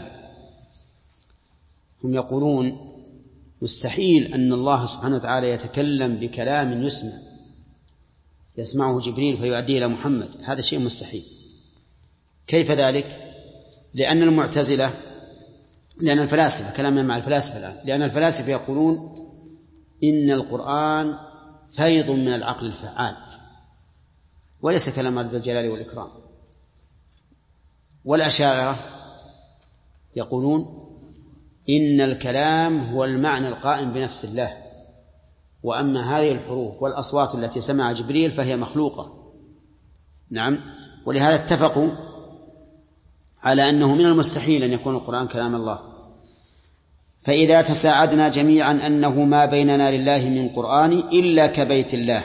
هم يقولون مستحيل أن الله سبحانه وتعالى يتكلم بكلام يسمع، يسمعه جبريل فيؤديه إلى محمد، هذا شيء مستحيل. كيف ذلك؟ لأن المعتزلة لأن الفلاسفة كلامنا مع الفلاسفة الآن لأن الفلاسفة يقولون إن القرآن فيض من العقل الفعال وليس كلام ذي الجلال والإكرام. والأشاعرة يقولون إن الكلام هو المعنى القائم بنفس الله، وأما هذه الحروف والأصوات التي سمع جبريل فهي مخلوقة. نعم، ولهذا اتفقوا على أنه من المستحيل أن يكون القرآن كلام الله. فإذا تساعدنا جميعا أنه ما بيننا لله من قرآن إلا كبيت الله،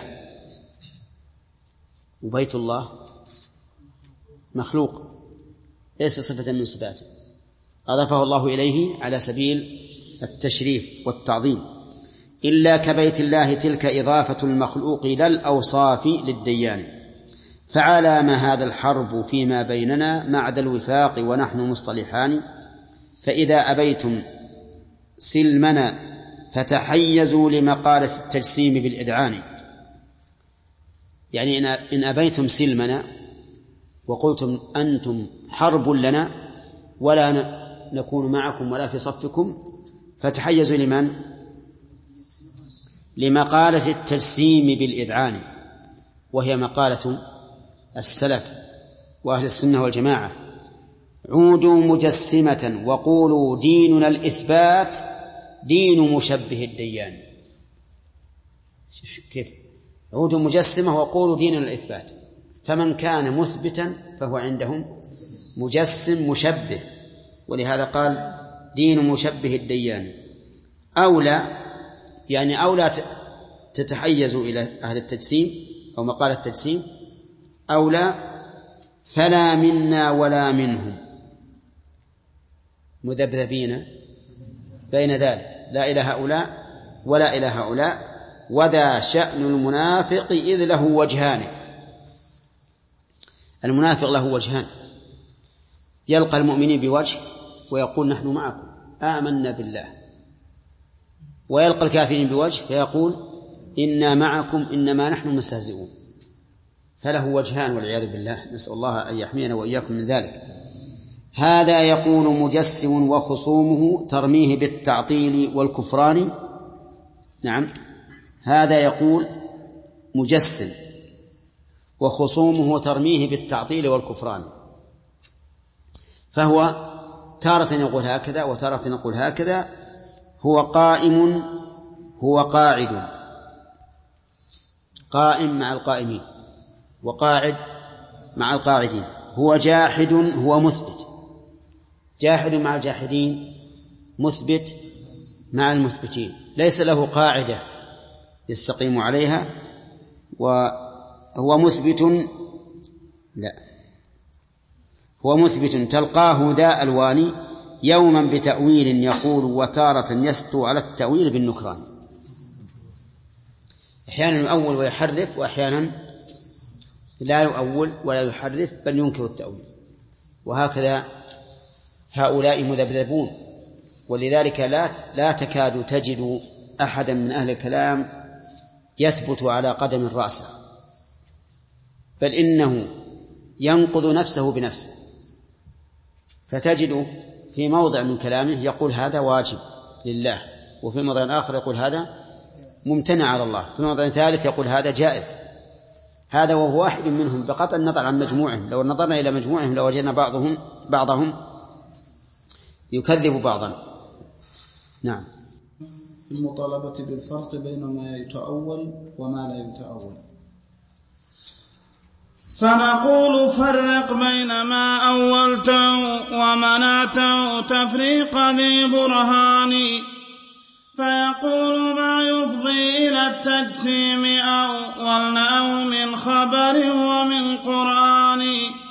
وبيت الله مخلوق ليس صفة من صفاته، أضافه الله إليه على سبيل التشريف والتعظيم. إلا كبيت الله تلك إضافة المخلوق إلى الأوصاف للديان، فعلى ما هذا الحرب فيما بيننا معد الوفاق ونحن مصطلحان. فإذا أبيتم سلمنا فتحيزوا لمقالة التجسيم بالإدعان. يعني إن أبيتم سلمنا وقلتم أنتم حرب لنا ولا نكون معكم ولا في صفكم، فتحيزوا لمن؟ لمقالة التجسيم بالإذعان، وهي مقالة السلف وأهل السنة والجماعة. عودوا مجسمة وقولوا ديننا الإثبات دين مشبه الديان. كيف؟ عودوا مجسمة وقولوا ديننا الإثبات، فمن كان مثبتا فهو عندهم مجسم مشبه، ولهذا قال دين مشبه الديان. أولى يعني أولى تتحيزوا إلى أهل التجسيم أو مقالة التجسيم، أولى فلا منا ولا منهم مذبذبين بين ذلك، لا إلى هؤلاء ولا إلى هؤلاء، وذا شأن المنافق إذ له وجهان. المنافق له وجهان، يلقى المؤمنين بوجه ويقول نحن معكم آمنا بالله، ويلقى الكافرين بوجه فيقول إنا معكم إنما نحن مستهزئون، فله وجهان والعياذ بالله، نسأل الله أن يحمينا وإياكم من ذلك. هذا يقول مجسم وخصومه ترميه بالتعطيل والكفران. نعم، هذا يقول مجسم وخصومه ترميه بالتعطيل والكفران، فهو تارة يقول هكذا وتارة يقول هكذا. هو قائم هو قاعد، قائم مع القائمين وقاعد مع القاعدين. هو جاحد هو مثبت، جاحد مع الجاحدين، مثبت مع المثبتين، ليس له قاعدة يستقيم عليها. وهو مثبت لا هو مثبت تلقاه ذا ألوان يوما بتأويل يقول وتارة يسطو على التأويل بالنكران. أحيانا يؤول ويحرف، وأحيانا لا يؤول ولا يحرف بل ينكر التأويل، وهكذا هؤلاء مذبذبون. ولذلك لا لا تكاد تجد أحدا من أهل الكلام يثبت على قدم رأسه، بل إنه ينقض نفسه بنفسه. فتجد في موضع من كلامه يقول هذا واجب لله، وفي موضع آخر يقول هذا ممتنع على الله، في موضع ثالث يقول هذا جائز. هذا وهو واحد منهم بقطع النظر عن مجموعهم. لو نظرنا إلى مجموعهم لوجدنا بعضهم بعضهم يكذب بعضا. نعم. المطالبة بالفرق بين ما يتأول وما لا يتأول. فنقول فرق بين ما أولته ومنعته تفريق ذي برهان، فيقول ما يفضي إلى التجسيم أولناه من خبر ومن قرآن،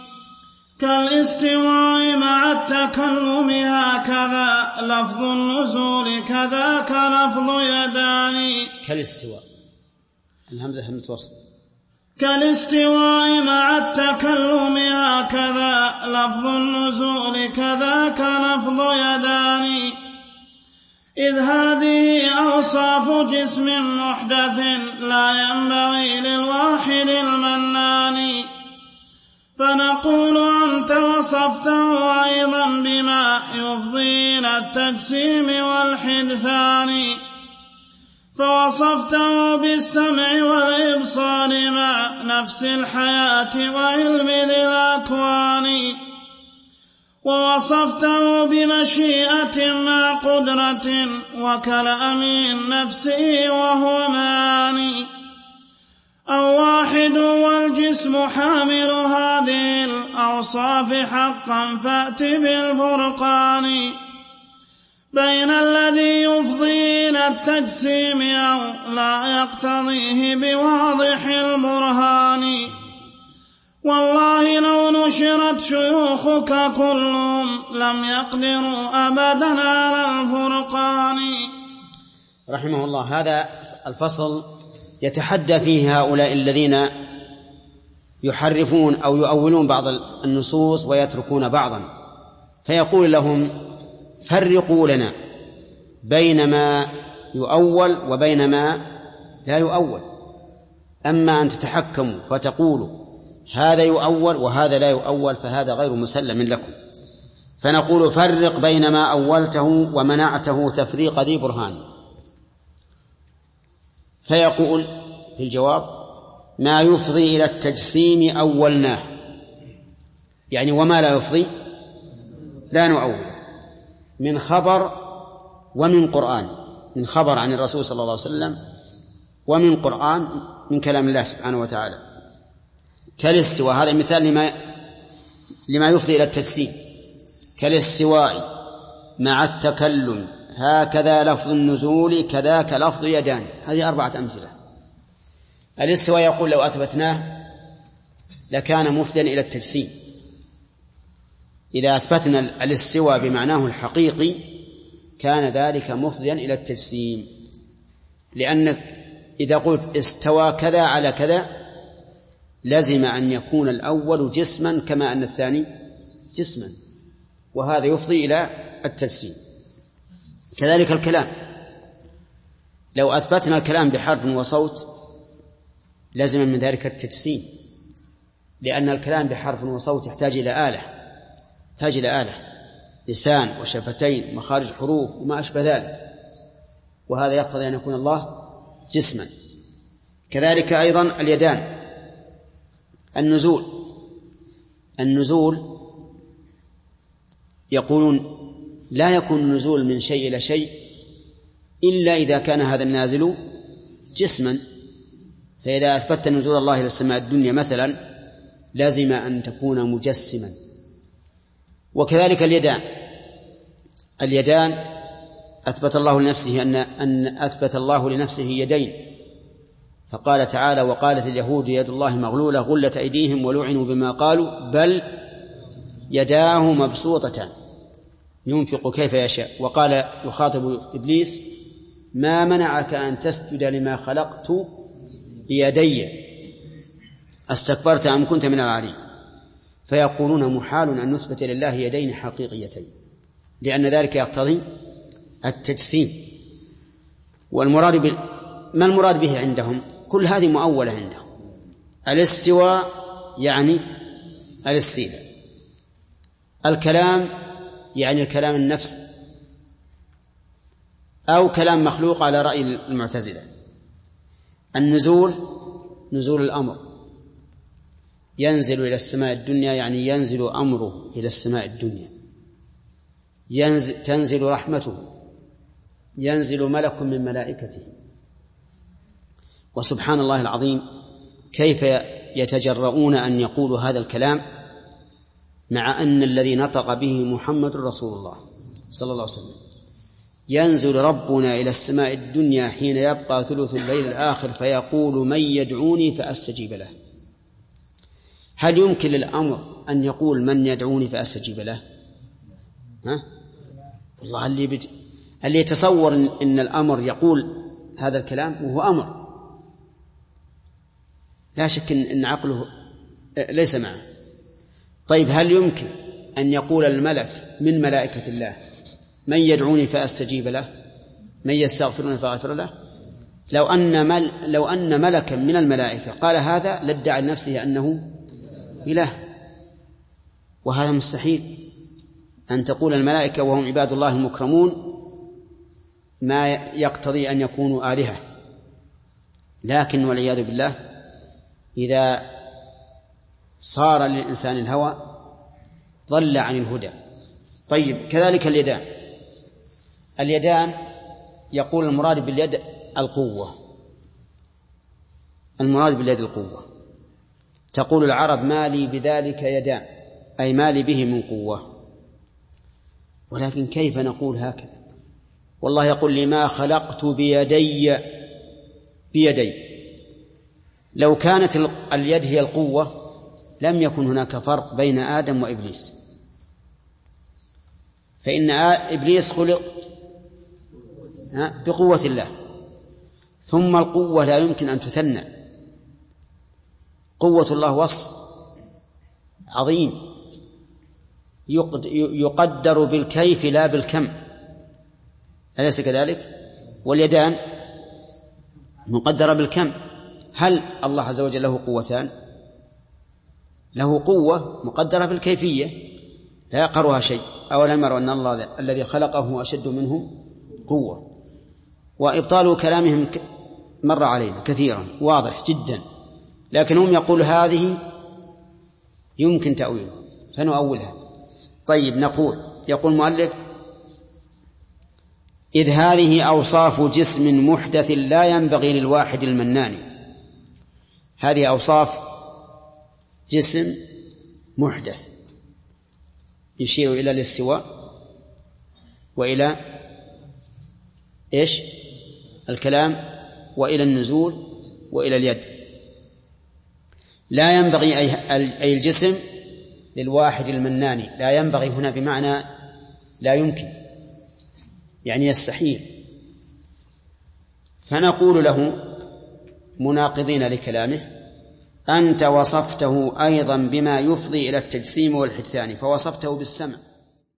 كالاستواء مع التكلم هكذا لفظ النزول كذاك لفظ يدان. كالاستواء الهمزة همزة وصل. كالاستواء مع التكلم هكذا لفظ النزول كذاك لفظ يدان، إذ هذه أوصاف جسم محدث لا ينبغي للواحد المنان. فنقول أنت وصفته أيضا بما يفضي إلى التجسيم والحدثان، فوصفته بالسمع والإبصار مع نفس الحياة وعلم ذي الأكوان، ووصفته بمشيئة مع قدرة وكلام النفس وهو معاني. الواحد والجسم حامل هذه الأوصاف حقا، فأت بالفرقان بين الذي يفضي إلى التجسيم أو لا يقتضيه بواضح البرهان. والله لو نشرت شيوخك كلهم لم يقدروا أبدا على الفرقان. رحمه الله. هذا الفصل يتحدى فيه هؤلاء الذين يحرفون أو يؤولون بعض النصوص ويتركون بعضا، فيقول لهم فرقوا لنا بين ما يؤول وبين ما لا يؤول. أما أن تتحكموا فتقولوا هذا يؤول وهذا لا يؤول فهذا غير مسلم لكم. فنقول فرق بين ما أولته ومنعته تفريق ذي برهان. فيقول في الجواب ما يفضي إلى التجسيم أولناه، يعني وما لا يفضي لا نؤول، من خبر ومن قرآن، من خبر عن الرسول صلى الله عليه وسلم ومن قرآن من كلام الله سبحانه وتعالى. كالاستواء، هذا مثال لما لما يفضي إلى التجسيم، كالاستواء مع التكلم، هكذا لفظ النزول كذاك لفظ يدان. هذه أربعة أمثلة. الاستواء يقول لو أثبتناه لكان مفضيا إلى التجسيم. إذا أثبتنا الاستواء بمعناه الحقيقي كان ذلك مفضيا إلى التجسيم، لأنك إذا قلت استوى كذا على كذا لازم أن يكون الأول جسما كما أن الثاني جسما، وهذا يفضي إلى التجسيم. كذلك الكلام، لو أثبتنا الكلام بحرف وصوت لازم من ذلك التجسيم، لأن الكلام بحرف وصوت يحتاج إلى آلة، يحتاج إلى آلة، لسان وشفتين مخارج حروف وما أشبه ذلك، وهذا يقتضي أن يكون الله جسما. كذلك أيضا اليدان. النزول، النزول يقولون لا يكون النزول من شيء إلى شيء إلا إذا كان هذا النازل جسما. فإذا أثبت نزول الله إلى السماء الدنيا مثلا لازم أن تكون مجسما. وكذلك اليدان، اليدان أثبت الله لنفسه أن أن أثبت الله لنفسه يدين، فقال تعالى وقالت اليهود يد الله مغلولة غلت أيديهم ولعنوا بما قالوا بل يداه مبسوطتان ينفق كيف يشاء. وقال يخاطب إبليس ما منعك أن تسجد لما خلقت بيدي استكبرت أم كنت من العالين. فيقولون محال أن نثبت لله يدين حقيقيتين، لأن ذلك يقتضي التجسيم. والمراد ب... ما المراد به عندهم؟ كل هذه مؤولة عندهم. الاستواء يعني الاستيلاء، الكلام يعني الكلام النفس أو كلام مخلوق على رأي المعتزلة. النزول نزول الأمر، ينزل إلى السماء الدنيا يعني ينزل أمره إلى السماء الدنيا، ينزل تنزل رحمته، ينزل ملك من ملائكته. وسبحان الله العظيم كيف يتجرؤون أن يقولوا هذا الكلام مع أن الذي نطق به محمد رسول الله صلى الله عليه وسلم. ينزل ربنا إلى السماء الدنيا حين يبقى ثلث الليل الآخر فيقول من يدعوني فأستجيب له. هل يمكن للأمر أن يقول من يدعوني فأستجيب له؟ ها؟ والله اللي, بج... اللي يتصور إن الأمر يقول هذا الكلام وهو أمر لا شك إن عقله ليس معه. طيب هل يمكن أن يقول الملك من ملائكة الله من يدعوني فأستجيب له؟ من يستغفرون فاغفر له. لو أن, مل لو أن ملكا من الملائكة قال هذا لادعى لنفسه أنه إله، وهذا مستحيل أن تقول الملائكة وهم عباد الله المكرمون ما يقتضي أن يكونوا آلهة. لكن والعياذ بالله إذا صار للإنسان الهوى ضل عن الهدى. طيب كذلك اليدان. اليدان يقول المراد باليد القوة، المراد باليد القوة. تقول العرب ما لي بذلك يدان، أي ما لي به من قوة. ولكن كيف نقول هكذا؟ والله يقول لي ما خلقت بيدي بيدي. لو كانت اليد هي القوة لم يكن هناك فرق بين آدم وإبليس، فإن إبليس خلق بقوة الله، ثم القوة لا يمكن أن تثنى. قوة الله وصف عظيم يقدر بالكيف لا بالكم، أليس كذلك؟ واليدان مقدرة بالكم. هل الله عز وجل له قوتان؟ له قوة مقدرة بالكيفية لا يقرها شيء. أولم يروا أن الله الذي خلقه أشد منهم قوة. وإبطال كلامهم مر علينا كثيرا واضح جدا، لكن هم يقول هذه يمكن تأويلها فنؤولها. طيب نقول، يقول المؤلف إذ هذه أوصاف جسم محدث لا ينبغي للواحد المنان. هذه أوصاف جسم محدث يشير إلى الاستواء وإلى إيش الكلام وإلى النزول وإلى اليد. لا ينبغي أي الجسم للواحد المنان. لا ينبغي هنا بمعنى لا يمكن، يعني يستحيل. فنقول له مناقضين لكلامه أنت وصفته أيضا بما يفضي إلى التجسيم والحدثان، فوصفته بالسمع